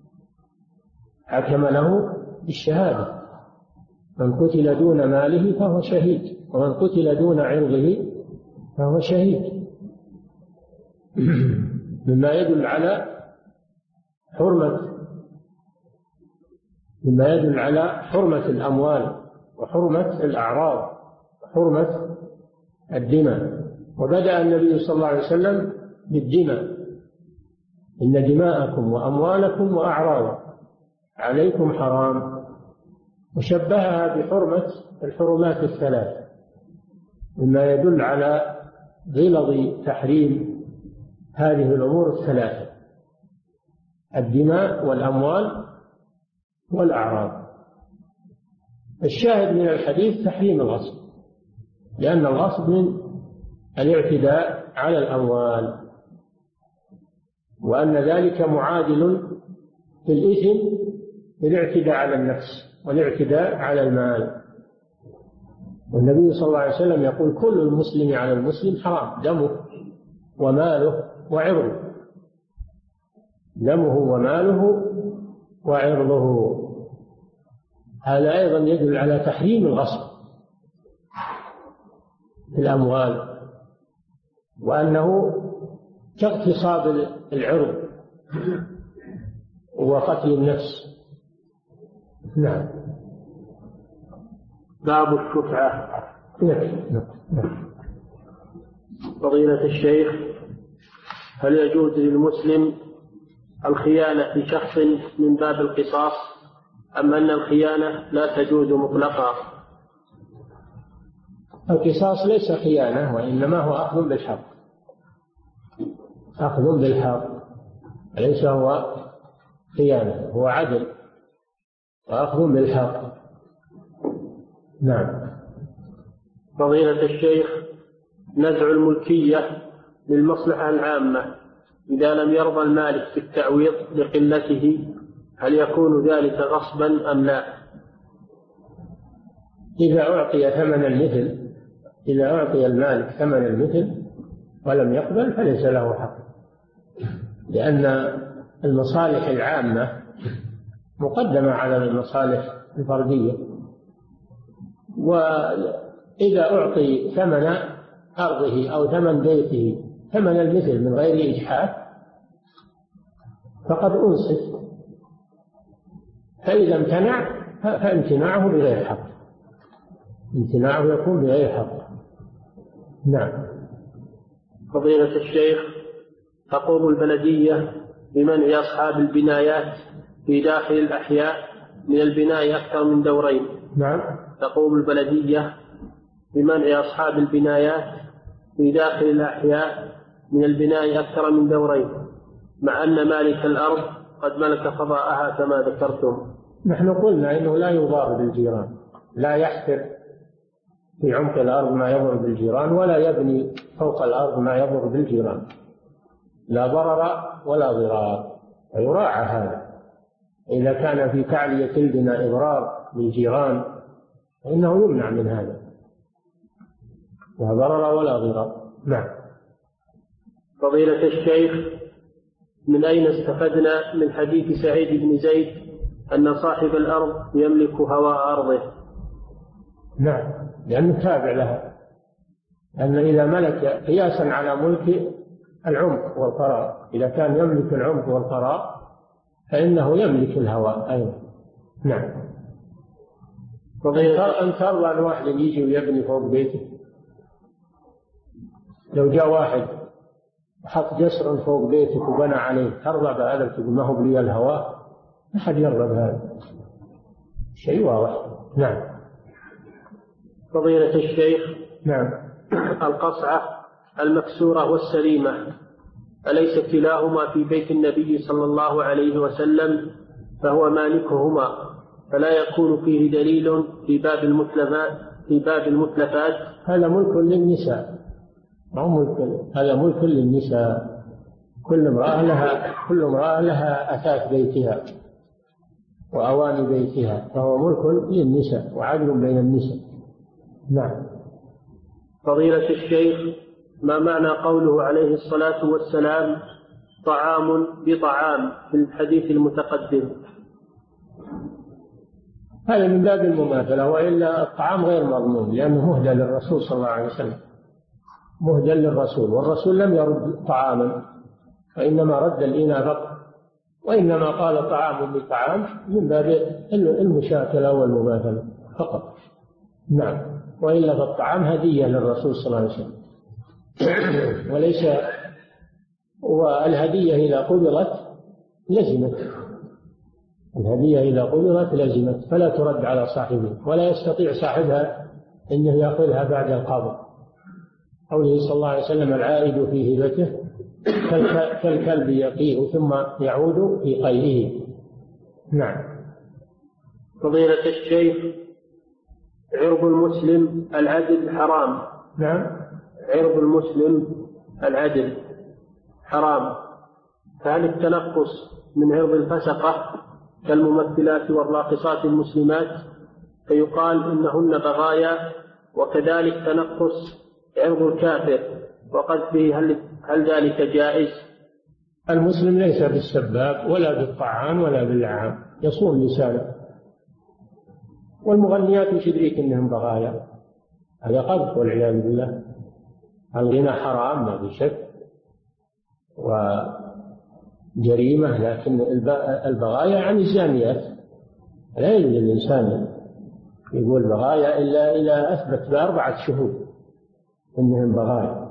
حكم له بالشهادة: من قتل دون ماله فهو شهيد، ومن قتل دون عرضه فهو شهيد. مما يدل على حرمة الأموال وحرمة الأعراض وحرمة الدماء. وبدأ النبي صلى الله عليه وسلم بالدماء: إن دماءكم وأموالكم وأعراضكم عليكم حرام، وشبهها بحرمة الحرمات الثلاث، مما يدل على غلظ تحريم هذه الأمور الثلاثة: الدماء والأموال والأعراض. الشاهد من الحديث تحريم الغصب، لأن الغصب الاعتداء على الأموال، وأن ذلك معادل في الإثم بالاعتداء على النفس والاعتداء على المال. والنبي صلى الله عليه وسلم يقول: كل المسلم على المسلم حرام، دمه وماله وعرضه، دمه وماله وعرضه. هذا أيضا يدل على تحريم الغصب في الأموال، وأنه كاغتصاب العرض وقتل النفس. نعم.
باب الشفعة. فضيلة الشيخ، هل يجوز للمسلم الخيانة في شخص من باب القصاص، أم أن الخيانة لا تجوز مطلقا؟
القصاص ليس خيانة، وإنما هو أخذ بالحق، أخذ بالحق، ليس هو خيانة، هو عدل وأخذ بالحق. نعم.
فضيلة الشيخ، نزع الملكية للمصلحة العامة إذا لم يرضى المالك بالتعويض لقلته، هل يكون ذلك غصبا أم لا؟
إذا أعطي ثمن المثل، إذا أعطي المالك ثمن المثل ولم يقبل فليس له حق، لأن المصالح العامة مقدمة على المصالح الفردية. وإذا أعطي ثمن أرضه أو ثمن بيته ثمن المثل من غير إجحاف فقد أنصف، فإذا امتنع فامتناعه بغير حق، امتناعه يكون بغير حق. نعم.
فضيلة الشيخ، تقوم البلدية بمنع أصحاب البنايات في داخل الأحياء من البناء أكثر من دورين.
نعم.
تقوم البلدية بمنع أصحاب البنايات في داخل الأحياء من البناء أكثر من دورين، مع أن مالك الأرض قد ملك فضاءها كما ذكرتم.
نحن قلنا إنه لا يضار بالجيران، لا يحفر في عمق الأرض ما يضر بالجيران، ولا يبني فوق الأرض ما يضر بالجيران، لا ضرر ولا ضرار، ويراعى هذا. إذا كان في تعلية البناء إضرار بالجيران فإنه يمنع من هذا، لا ضرر ولا ضرار. نعم.
فضيلة الشيخ، من أين استفدنا من حديث سعيد بن زيد أن صاحب الأرض يملك هواء أرضه؟
نعم، لأنه تابع لها، أن إذا ملك قياسا على ملك العمق والقرار، إذا كان يملك العمق والقرار فإنه يملك الهواء أيضا. نعم. أن ترضى أن واحد يجي ويبني فوق بيته، لو جاء واحد حط جسر فوق بيتك وبنى عليه، ترضى بهذا؟ تقول ما هو لي الهواء؟ ما حد يرضى بهذا، شيء واضح. نعم.
فضيلة الشيخ،
نعم.
القصعة المكسورة والسليمة أليس كلاهما في بيت النبي صلى الله عليه وسلم فهو مالكهما، فلا يكون فيه دليل في باب المتلفات؟
هذا ملك للنساء، هذا ملك للنساء. كل امرأة لها أثاث بيتها وأواني بيتها، فهو ملك للنساء وعدل بين النساء. نعم.
فضيلة الشيخ، ما معنى قوله عليه الصلاة والسلام طعام بطعام في الحديث المتقدم؟
هذا من باب المماثلة، وإلا الطعام غير مضمون، لأنه مهدى للرسول صلى الله عليه وسلم، مهدى للرسول، والرسول لم يرد طعاما، وإنما رد الإناء فقط، وإنما قال طعام بطعام من باب المشاكلة والمماثلة فقط. نعم. وإلا فالطعام هدية للرسول صلى الله عليه وسلم، وليس، والهدية إذا قبلت لزمت، الهدية إذا قبلت لزمت، فلا ترد على صاحبها، ولا يستطيع صاحبها أنه يأخذها بعد القبض. قوله صلى الله عليه وسلم العائد في هبته كالكلب يقيء ثم يعود في قيئه. نعم.
فضيلة الشيخ، عرض المسلم العدل حرام.
نعم.
عرض المسلم العدل حرام، فهل التنقص من عرض الفسقة كالممثلات والراقصات المسلمات فيقال إنهن بغايا، وكذلك تنقص عرض الكافر وقذفه، هل ذلك جائز؟
المسلم ليس بالسباب ولا بالطعان ولا باللعان، يصون لسانه. والمغنيات وش يدريك انهم بغايا؟ هذا قذف والعياذ بالله. الغنى حرام ما في شك وجريمة، لكن البغايا يعني الزانيات. لا يجوز الإنسان يقول بغايا إلا إذا أثبت ب4 شهود إنهم بغايا.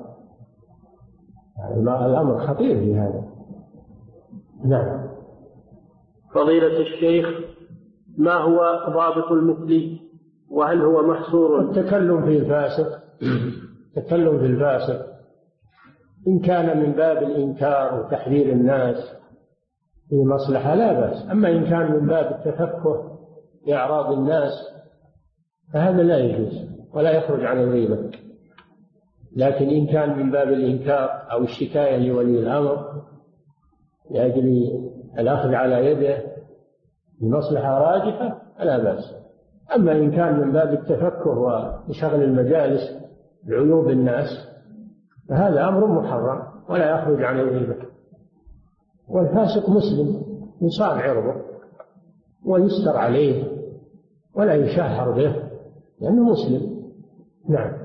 الأمر خطير في هذا. نعم.
فضيلة الشيخ، ما هو ضابط المثلي، وهل هو محصور؟
التكلم في الفاسق. التكلم في الفاسق إن كان من باب الإنكار وتحذير الناس في مصلحة لا بأس، أما إن كان من باب التفكه بأعراض الناس فهذا لا يجوز ولا يخرج عن الغيبة. لكن إن كان من باب الإنكار أو الشكاية لولي الأمر لأجل الأخذ على يده بمصلحة راجحة فلا بأس. أما إن كان من باب التفكه وشغل المجالس بعيوب الناس فهذا أمر محرم ولا يخرج عن الغيبة. والفاسق مسلم يصان عرضه ويستر عليه ولا يشهر به لأنه مسلم. نعم.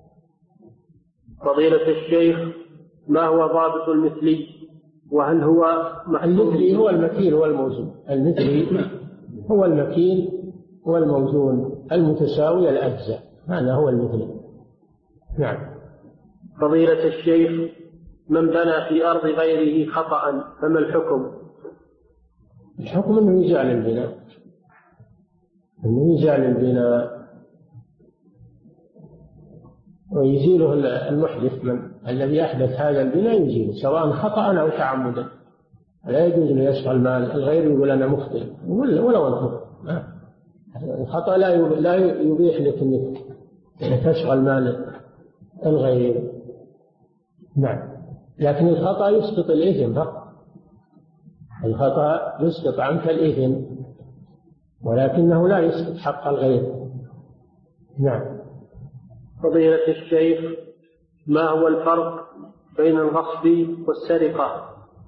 فضيلة الشيخ، ما هو ضابط المثلي، وهل هو
المثلي هو المكيل والموزون. المثلي هو المكيل والموزون المتساوي الأجزاء، هذا هو المثلي. نعم.
فضيلة الشيخ، من بنى في أرض غيره خطأ فما الحكم؟
الحكم أنه يزال البناء، أنه يزال البناء ويزيله المحدث، من الذي أحدث هذا البناء يزيله سواء خطأ أو تعمدا. لا يجوز أن يشغل مال الغير يقول أنا مخطئ ولو أنت مخطئ. الخطأ لا يبيح لك أنك تشغل مال الغير. نعم. لكن الخطأ يسقط الإثم فقط. الخطأ يسقط عنك الإثم ولكنه لا يسقط حق الغير. نعم.
فضيلة الشيخ، ما هو الفرق بين الغصب والسرقة؟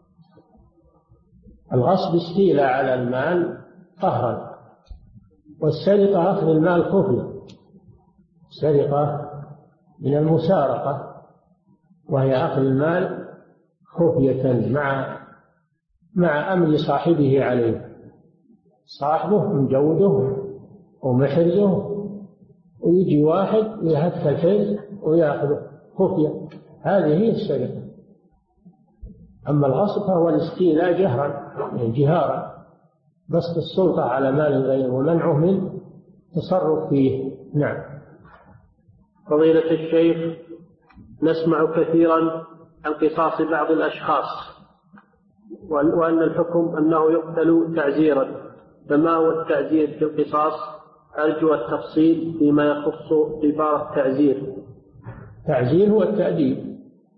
الغصب استيلاء على المال قهرا، والسرقة أخذ المال خفية. السرقة من المسارقة وهي أخذ المال خفية مع أمن صاحبه عليه. صاحبه مجوده ومحرزه ويجي واحد ويهتك الحرز ويأخذه خفية، هذه هي السرقة. أما الغصب فهو الاستيلاء جهارا، بسط السلطة على مال الغير ومنعه من تصرف فيه. نعم.
فضيلة الشيخ، نسمع كثيرا عن قصاص بعض الأشخاص وأن الحكم أنه يقتل تعزيرا، فما هو التعزير في القصاص؟ أرجو التفصيل فيما يخص عبارة التعزير.
التعزير هو التأديب.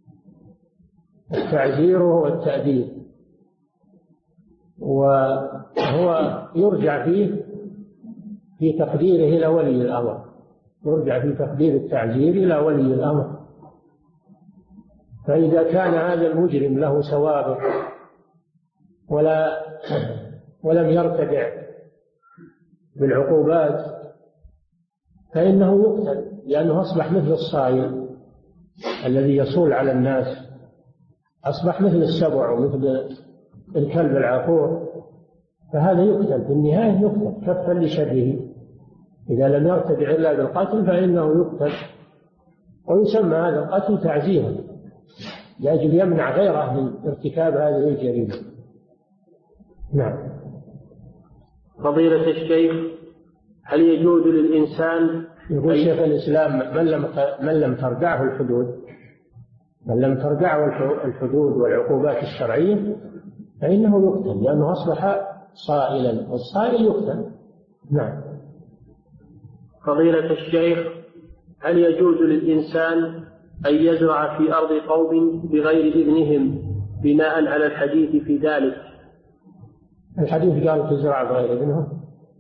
التعزير هو التأديب، وهو يرجع فيه في تقديره إلى ولي الأمر. يرجع في تقدير التعزير إلى ولي الأمر. فإذا كان هذا المجرم له سوابق ولم يرتدع بالعقوبات فإنه يقتل، لأنه أصبح مثل الصائل الذي يصول على الناس، أصبح مثل السبع ومثل الكلب العقور، فهذا يقتل في النهاية، يقتل كفا لشره. إذا لم يرتدع إلا بالقتل فإنه يقتل، ويسمى هذا القتل تعزيرا لأجل يمنع غيره من ارتكاب هذه الجريمة. نعم.
فضيلة الشيخ، هل يجوز للإنسان،
يقول شيخ الإسلام، من لم تردعه الحدود، من لم تردعه الحدود والعقوبات الشرعية فإنه يقتل، لأنه أصبح صائلا، والصائل يقتل. نعم.
فضيلة الشيخ، هل يجوز للإنسان أن يزرع في أرض قوم بغير إذنهم بناء على الحديث في ذلك؟
الحديث قال تزرع بغير إذنهم،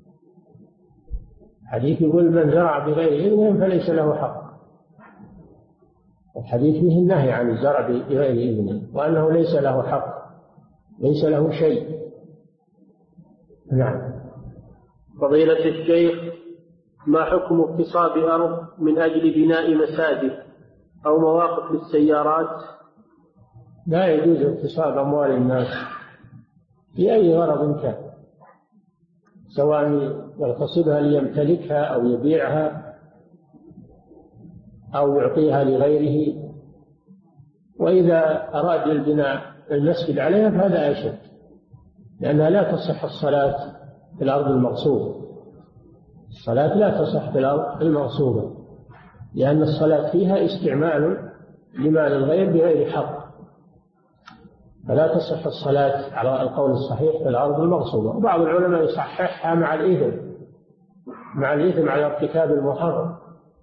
الحديث يقول من زرع بغير إذنهم فليس له حق. الحديث فيه النهي عن الزرع بغير إذنه وأنه ليس له حق، ليس له شيء. نعم.
فضيلة الشيخ، ما حكم اغتصاب أرض من أجل بناء مساجد أو مواقف للسيارات؟
لا يجوز اغتصاب أموال الناس لأي غرض كان، سواء يغتصبها ليمتلكها أو يبيعها أو يعطيها لغيره، وإذا أراد البناء المسجد عليها فهذا أشد، لأنها لا تصح الصلاة في الأرض المغصوبة. الصلاة لا تصح في الأرض المغصوبة، لأن الصلاة فيها استعمال لمال الغير بغير حق، فلا تصح الصلاة على القول الصحيح في الأرض المغصوبة. وبعض العلماء يصححها مع الإثم على ارتكاب المحرم.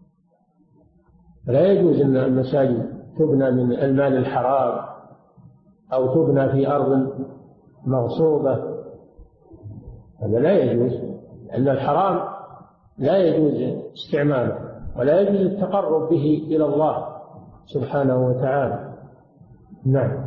لا يجوز أن المساجد تبنى من المال الحرام أو تبنى في أرض مغصوبة، هذا لا يجوز، لأن الحرام لا يجوز استعماله ولا يجوز التقرب به إلى الله سبحانه وتعالى. نعم.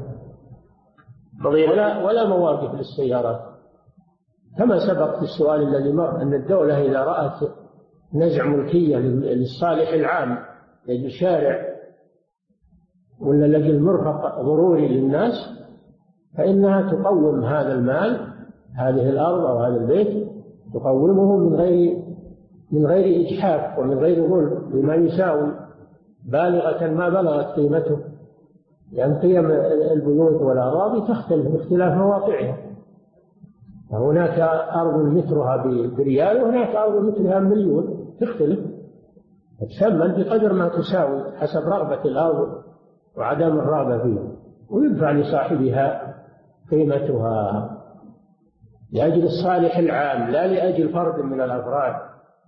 ولا مواقف للسيارات، كما سبق في السؤال الذي مر أن الدولة إذا رأت نزع ملكية للصالح العام لأجل شارع ولا لأجل مرفق ضروري للناس فإنها تقوم هذا المال، هذه الأرض أو هذا البيت، تقومه من غير إجحاف ومن غير ظلم بما يساوي بالغة ما بلغت قيمته، لأن قيم البيوت والأراضي تختلف باختلاف مواقعها، فهناك أرض مترها بريال وهناك أرض مترها مليون، تختلف، تثمن بقدر ما تساوي حسب رغبة الأرض وعدم الرغبة فيها، ويدفع لصاحبها قيمتها لأجل الصالح العام لا لأجل فرد من الأفراد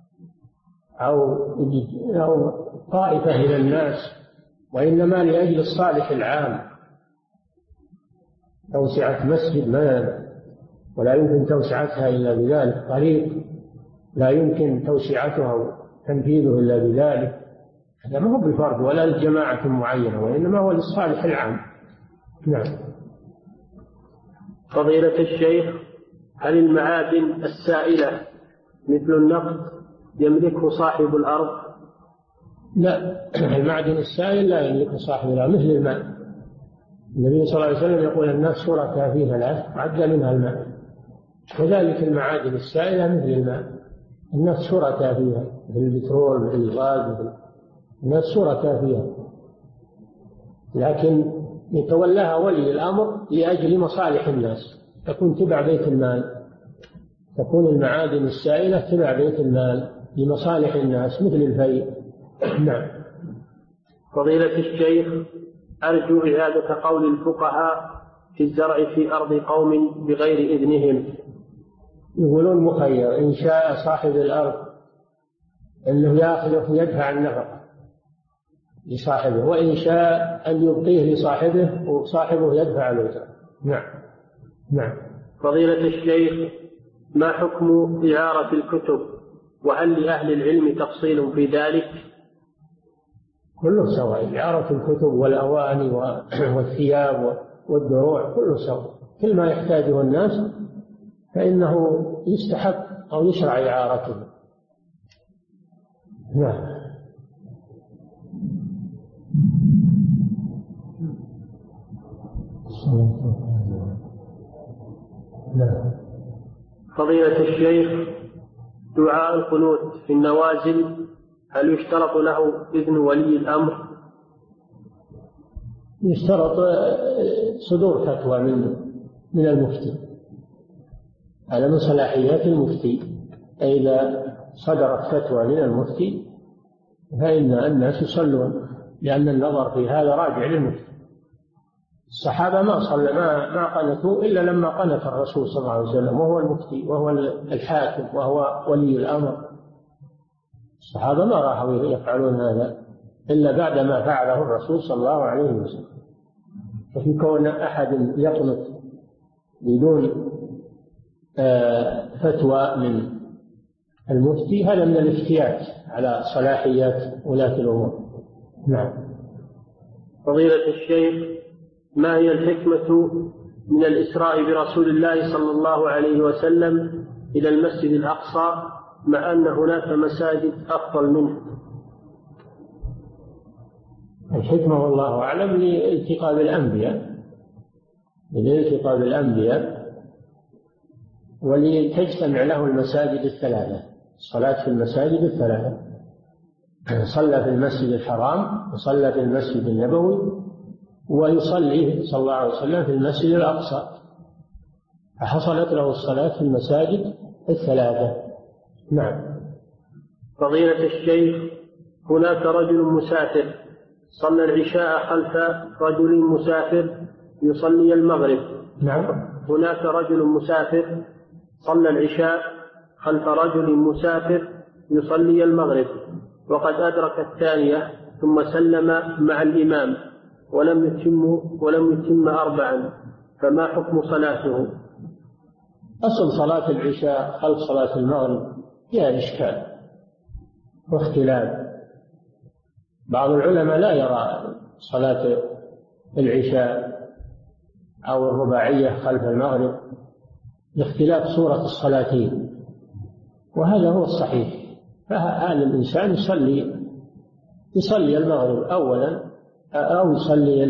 أو طائفة من الناس، وإنما لأجل الصالح العام. توسعة مسجد ولا يمكن توسعتها إلا بذلك، طريق لا يمكن توسعتها وتنفيذه إلا بذلك، هذا ما هو بالفرد ولا لجماعة معينة، وإنما هو للصالح العام. نعم.
فضيلة الشيخ، هل المعادن السائلة مثل النفط يملكه صاحب الأرض؟
لا، المعدن السائل لا يملك صاحب الأرض مثل الماء. النبي صلى الله عليه وسلم يقول الناس شركاء في ثلاث عد منها الماء، كذلك المعادن السائلة مثل الماء، الناس شركاء فيها مثل البترول مثل الغاز، الناس شركاء فيها، لكن يتولاها ولي الأمر لأجل مصالح الناس، تكون تبع بيت المال، تكون المعادن السائلة تبع بيت المال لمصالح الناس مثل الفيء. نعم.
فضيلة الشيخ، أرجو إعادة قول الفقهاء في الزرع في أرض قوم بغير إذنهم.
يقولون مخير، إن شاء صاحب الأرض أنه يأخذه ويدفع النفقة لصاحبه، وإن شاء أن يبقيه لصاحبه وصاحبه يدفع الأجرة. نعم. نعم.
فضيلة الشيخ، ما حكم إعارة الكتب، وهل لأهل العلم تفصيل في ذلك؟
كله سواء، إعارة الكتب والأواني والثياب والدروع كله سواء، كل ما يحتاجه الناس فإنه يستحق أو يشرع إعارته. نعم. نعم.
فضيلة الشيخ، دعاء القنوت في النوازل هل يشترط له إذن ولي الأمر؟
يشترط صدور فتوى من المفتي، هذا من صلاحيات المفتي، إذا صدرت فتوى من المفتي فإن الناس يصلون، لأن النظر في هذا راجع للمفتي. الصحابة ما قنتوا إلا لما قنت الرسول صلى الله عليه وسلم، وهو المفتي وهو الحاكم وهو ولي الأمر. الصحابة ما راحوا يفعلون هذا إلا بعد ما فعله الرسول صلى الله عليه وسلم. وفي كون أحد يقنط بدون فتوى من المفتي هذا من الافتيات على صلاحيات ولاة الأمور. نعم.
فضيلة الشيخ، ما هي الحكمة من الإسراء برسول الله صلى الله عليه وسلم إلى المسجد الأقصى مع أن هناك مساجد أفضل منه؟
الحكمة والله أعلم لالتقاء بالأنبياء ولتجتمع له المساجد الثلاثة، الصلاة في المساجد الثلاثة، صلى في المسجد الحرام وصلى في المسجد النبوي ويصلي صلى الله عليه وسلم في المسجد الأقصى، فحصلت له الصلاة في المساجد الثلاثة. نعم.
فضيلة الشيخ، هناك رجل مسافر صلى العشاء خلف رجل مسافر يصلي المغرب.
نعم.
هناك رجل مسافر صلى العشاء خلف رجل مسافر يصلي المغرب وقد أدرك الثانية ثم سلم مع الإمام ولم يتم أربعا، فما حكم صلاته؟
أصل صلاة العشاء خلف صلاة المغرب فيها إشكال واختلاف. بعض العلماء لا يرى صلاة العشاء أو الرباعية خلف المغرب لاختلاف صورة الصلاتين، وهذا هو الصحيح. فهذا الإنسان يصلي المغرب أولا أو يصلي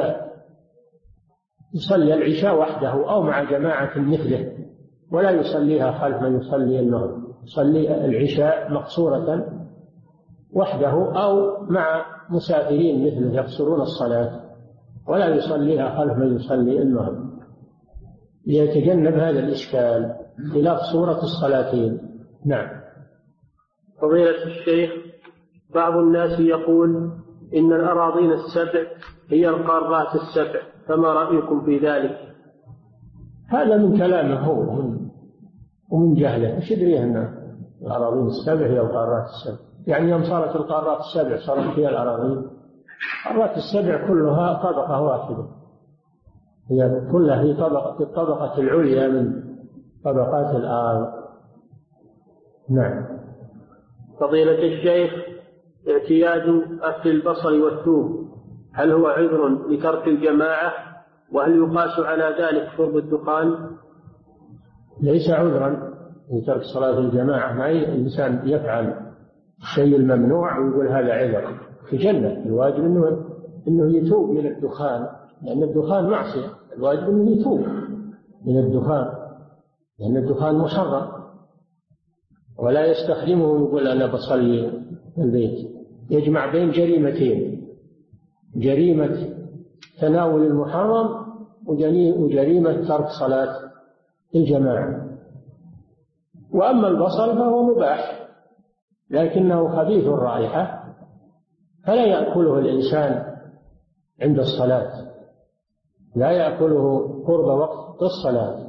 العشاء وحده أو مع جماعة مثله، ولا يصليها خلف من يصلي المغرب. يصلي العشاء مقصورة وحده أو مع مسافرين مثله يقصرون الصلاة، ولا يصليها خلف من يصلي المغرب ليتجنب هذا الإشكال خلاف صورة الصلاتين. نعم.
فضيلة الشيخ، بعض الناس يقول إن الأراضين السبع هي القارات السبع، فما رأيكم في ذلك؟
هذا من كلامه هو ومن جهله. ايش يدري أن الأراضين السبع هي القارات السبع؟ يعني يوم صارت القارات السبع صارت فيها الأراضين؟ القارات السبع كلها طبقة واحدة، هي كلها هي الطبقة العليا من طبقات الأرض. نعم.
فضيلة الشيخ، اعتياد أكل البصل والثوم هل هو عذر لترك الجماعة؟ وهل يقاس على ذلك شرب الدخان؟
ليس عذرا لترك صلاة الجماعة. ما الإنسان يفعل الشيء الممنوع ويقول هذا عذر في جنة. الواجب إنه يتوب من الدخان، لأن الدخان معصية. الواجب إنه يتوب من الدخان لأن الدخان محرم، ولا يستخدمه ويقول أنا بصلي في البيت. يجمع بين جريمتين: جريمة تناول المحرم وجريمة ترك صلاة الجماعة. وأما البصل فهو مباح لكنه خبيث الرائحة، فلا يأكله الإنسان عند الصلاة، لا يأكله قرب وقت الصلاة،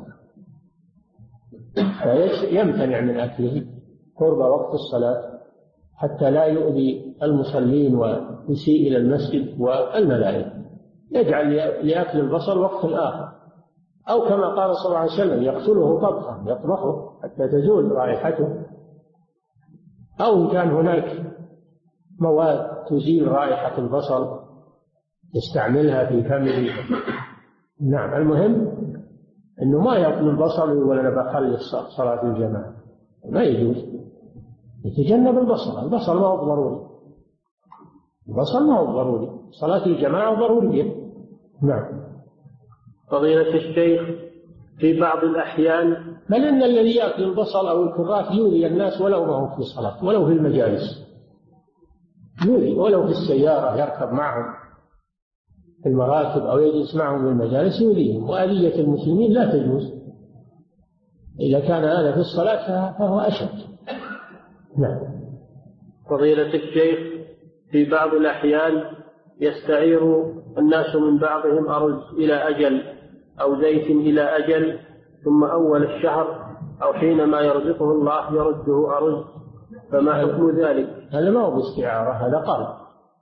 فيمتنع من أكله قرب وقت الصلاة حتى لا يؤذي المصلين ويسيء إلى المسجد والملائكة. يجعل لأكل البصل وقت آخر، أو كما قال صلى الله عليه وسلم يقتله طبخا يطبخه حتى تزول رائحته، أو إن كان هناك مواد تزيل رائحة البصل يستعملها في فمه. نعم. المهم أنه ما يأكل البصل ويقول أنا بخلي صلاة الجماعة، ما يجوز. يتجنب البصل ما هو ضروري، صلاة الجماعة ضرورية. نعم.
فضيلة الشيخ، في بعض الأحيان
بل إن الذي يأكل البصل أو الكراث يؤذي الناس ولو ما هو في الصلاة، ولو في المجالس يؤذي، ولو في السيارة يركب معهم في المراكب أو يجلس معهم في المجالس يؤذيهم. وأذية المسلمين لا تجوز. إذا كان هذا في الصلاة فهو أشد. نعم.
فضيلة الشيخ، في بعض الأحيان يستعير الناس من بعضهم أرز إلى أجل أو زيت إلى أجل، ثم أول الشهر أو حينما يرزقه الله يرده أرز، فما حكم ذلك؟
هذا ما هو باستعارة، هذا قرض.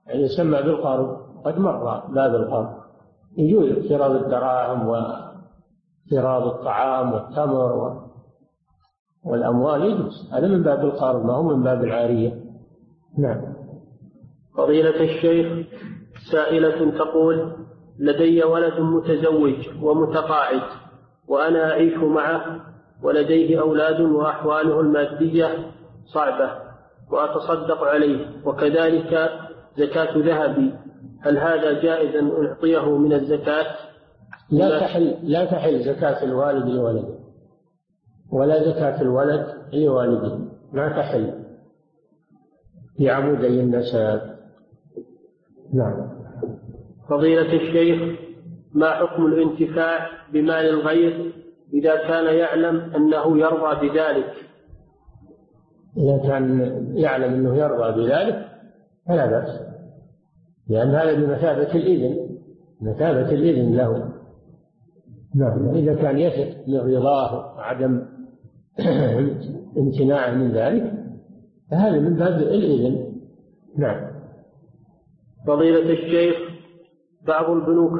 يعني يسمى بالقرض، قد مر باب القرض، يجوز اقتراض الدراهم واقتراض الطعام والتمر والأموال، يجوز، هذا من باب القرض ما هو من باب العارية. نعم.
فضيلة الشيخ، سائلة تقول: لدي ولد متزوج ومتقاعد وأنا أعيش معه ولديه أولاد وأحواله المادية صعبة وأتصدق عليه وكذلك زكاة ذهبي، هل هذا جائز أن أعطيه من الزكاة؟
لا تحل زكاة الوالد لولده ولا زكاة الولد لوالده، ما تحل في عمودي النسب. نعم.
فضيلة الشيخ، ما حكم الانتفاع بمال الغير إذا كان يعلم أنه يرضى بذلك؟
إذا كان يعلم أنه يرضى بذلك فلا بأس، لأن هذا بمثابة الإذن له. نعم. إذا كان يثق من رضاه وعدم امتناعه من ذلك فهذا من باب الإذن. نعم.
فضيلة الشيخ، بعض البنوك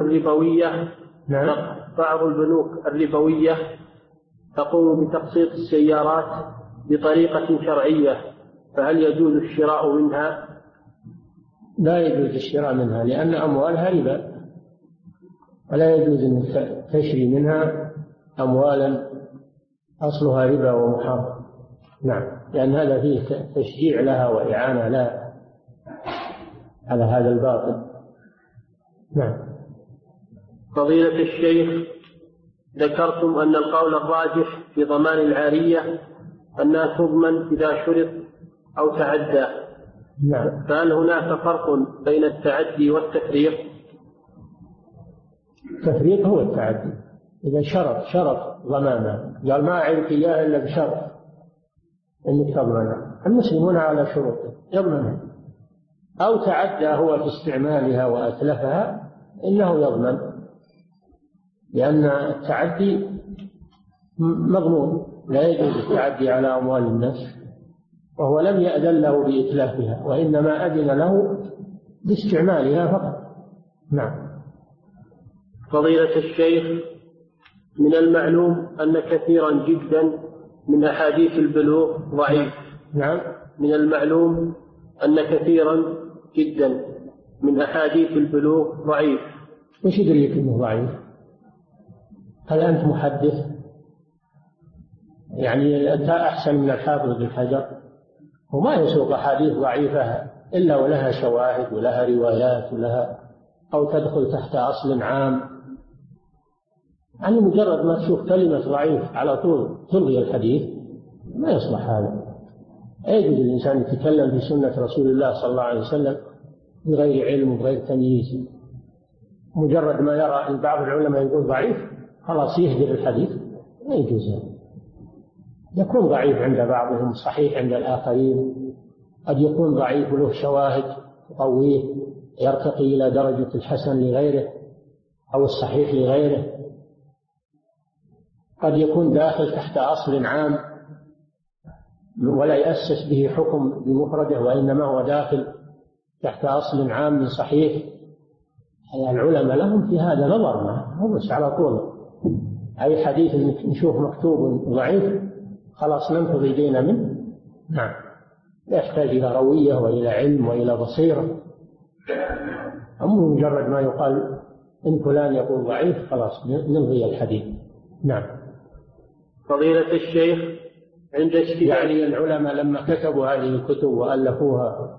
الربوية تقوم بتقسيط السيارات بطريقة شرعية، فهل يجوز الشراء منها؟
لا يجوز الشراء منها، لأن أموالها ربا، ولا يجوز أن تشري منها أموالا أصلها ربا ومحرم. نعم. لأن هذا فيه تشجيع لها وإعانة لها على هذا الباطل. نعم.
فضيلة الشيخ، ذكرتم أن القول الراجح في ضمان العارية أنها تضمن إذا شرط أو تعدى.
نعم.
فهل هناك فرق بين التعدي والتفريط؟
التفريط هو التعدي، إذا شرط ضمانها، قال ما أعرف إياه إلا بشرط أنك تضمنها، المسلمون على شروط يضمنها، أو تعدى هو في استعمالها وأتلفها إنه يضمن، لأن التعدي مضمون، لا يجوز التعدي على أموال الناس، وهو لم يأذن له بإتلافها وإنما أذن له باستعمالها فقط. نعم.
فضيلة الشيخ، من المعلوم أن كثيرا جدا من أحاديث البلوغ ضعيف.
نعم.
من المعلوم أن كثيرا جدا من أحاديث البلوغ ضعيف.
وش يدريك أنه ضعيف؟ هل أنت محدث؟ يعني أنت أحسن من الحافظ بن حجر، وما يسوق أحاديث ضعيفة إلا ولها شواهد ولها روايات ولها، أو تدخل تحت أصل عام. يعني مجرد ما تشوف كلمة ضعيف على طول تلغي الحديث، ما يصلح هذا. يجوز الإنسان يتكلم في سنة رسول الله صلى الله عليه وسلم بغير علم وبغير تمييز، مجرد ما يرى أن بعض العلماء يقول ضعيف خلاص يهدر الحديث، لا يجوز هذا. يكون ضعيف عند بعضهم، صحيح عند الآخرين، قد يكون ضعيف له شواهد تقويه يرتقي إلى درجة الحسن لغيره أو الصحيح لغيره، قد يكون داخل تحت أصل عام ولا يأسس به حكم بمفرده، وإنما هو داخل تحت أصل عام من صحيح. العلماء لهم في هذا نظر، ما هو بس على طول أي حديث نشوف مكتوب ضعيف خلاص ننفض يدينا منه. نعم. يحتاج إلى روية وإلى علم وإلى بصيرة، أما مجرد ما يقال إن فلان يقول ضعيف خلاص نلغي الحديث. نعم.
فضيلة الشيخ، عند
يعني العلماء لما كتبوا هذه الكتب وألفوها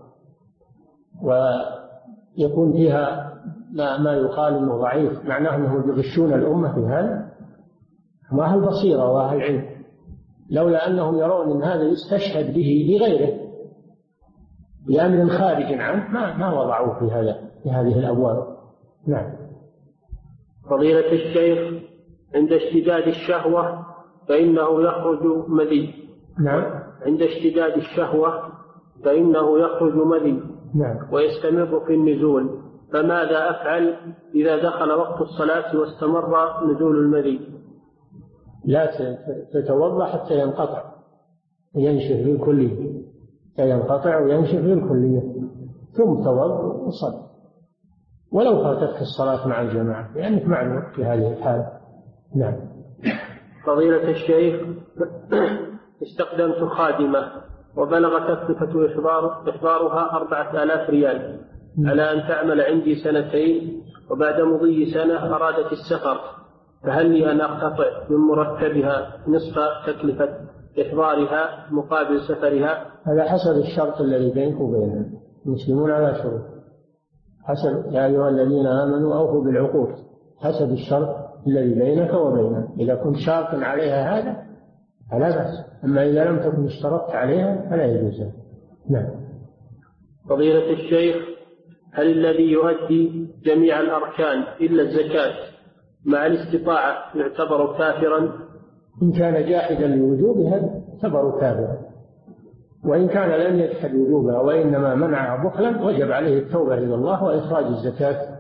ويكون فيها ما يقال إنه ضعيف، معناه أنهم يغشون الأمة في هذا، ما هي البصيرة وهي العلم، لولا أنهم يرون أن هذا يستشهد به لغيره بأمر خارج عنه ما وضعوه في هذه الأبواب. نعم.
فضيلة الشيخ، عند اشتداد الشهوة فإنه يخرج مذي.
نعم.
عند اشتداد الشهوة فإنه يخرج مذي.
نعم.
ويستمر في النزول، فماذا أفعل إذا دخل وقت الصلاة واستمر نزول المذي؟
لا تتوضأ حتى ينقطع وينشف بالكلية، ينقطع وينشف بالكلية، ثم توضأ وصل، ولو فاتتك الصلاة مع الجماعة لأنك معذور في هذه الحالة. نعم.
فضيلة الشيخ، استخدمت خادمة وبلغ تكلفة إحضارها 4000 ريال على أن تعمل عندي 2 سنين، وبعد مضي سنة أرادت السفر، فهل لي أن أقتطع من مرتبها نصف تكلفة إحضارها مقابل سفرها؟
هذا حسب الشرط الذي بينك وبين المسلمون على شروط، حسب يا أيها الذين آمنوا أوفوا بالعقود، حسب الشرط الذي بينك وبينه. إذا كنت شارطا عليها هذا فلا بأس، أما إذا لم تكن اشترطت عليها فلا يجوز. نعم.
فضيلة الشيخ، هل الذي يؤدي جميع الأركان إلا الزكاة مع الاستطاعة يعتبر كافرا؟
إن كان جاحدا لوجوبها يعتبر كافرا، وإن كان لم يجحد وجوبها وإنما منعها بخلا وجب عليه التوبة إلى الله وإخراج الزكاة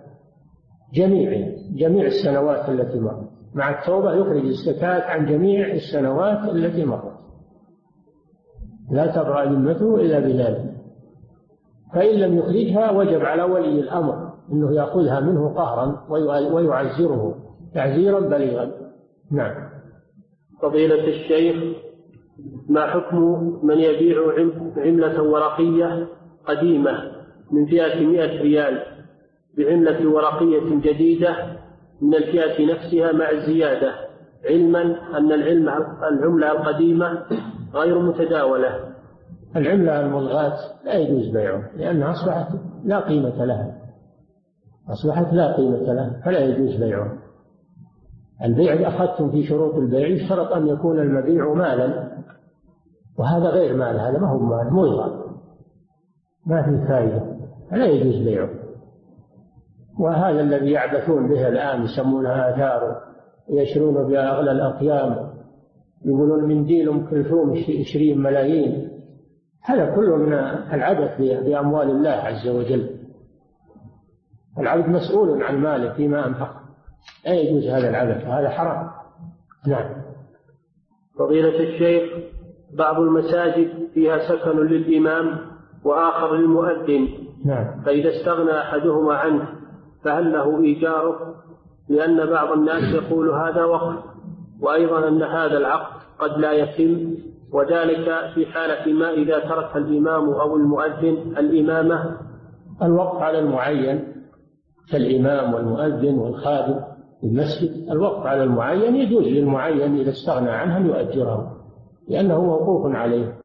جميع السنوات التي مرت، مع التوبة يخرج الزكاة عن جميع السنوات التي مرت، لا تبرأ ذمته إلا بذلك. فإن لم يخرجها وجب على ولي الأمر أنه يأخذها منه قهرا ويعزره تعزيرا بليغا. نعم.
فضيلة الشيخ، ما حكم من يبيع عملة ورقية قديمة من فئة 100 ريال بعملة ورقية جديدة من الفئة نفسها مع الزيادة، علما أن العملة القديمة غير متداولة؟
العملة الملغاة لا يجوز بيعها لأنها أصبحت لا قيمة لها، فلا يجوز بيعها. البيع أخذتم في شروط البيع يشترط أن يكون المبيع مالا، وهذا غير مال، هذا ما هو مال، ملغى ما في فائدة، فلا يجوز بيعه. وهذا الذي يعبثون به الآن يسمونها آثار ويشرون بها أغلى الأقيام، يقولون منديل أم كلثوم 20 ملايين، هذا كله من العبث بأموال الله عز وجل. العبد مسؤول عن ماله فيما أنفق، لا يجوز هذا العبث، هذا حرام. نعم.
فضيلة الشيخ، بعض المساجد فيها سكن للإمام وآخر للمؤذن،
نعم.
فإذا استغنى أحدهما عنه فهل له إيجاره؟ لأن بعض الناس يقول هذا وقف، وأيضا أن هذا العقد قد لا يتم، وذلك في حالة ما إذا ترك الإمام أو المؤذن الإمامة.
الوقف على المعين كالإمام والمؤذن والخادم في المسجد، الوقف على المعين يجوز للمعين إذا استغنى عنه أن يؤجره لأنه موقوف عليه.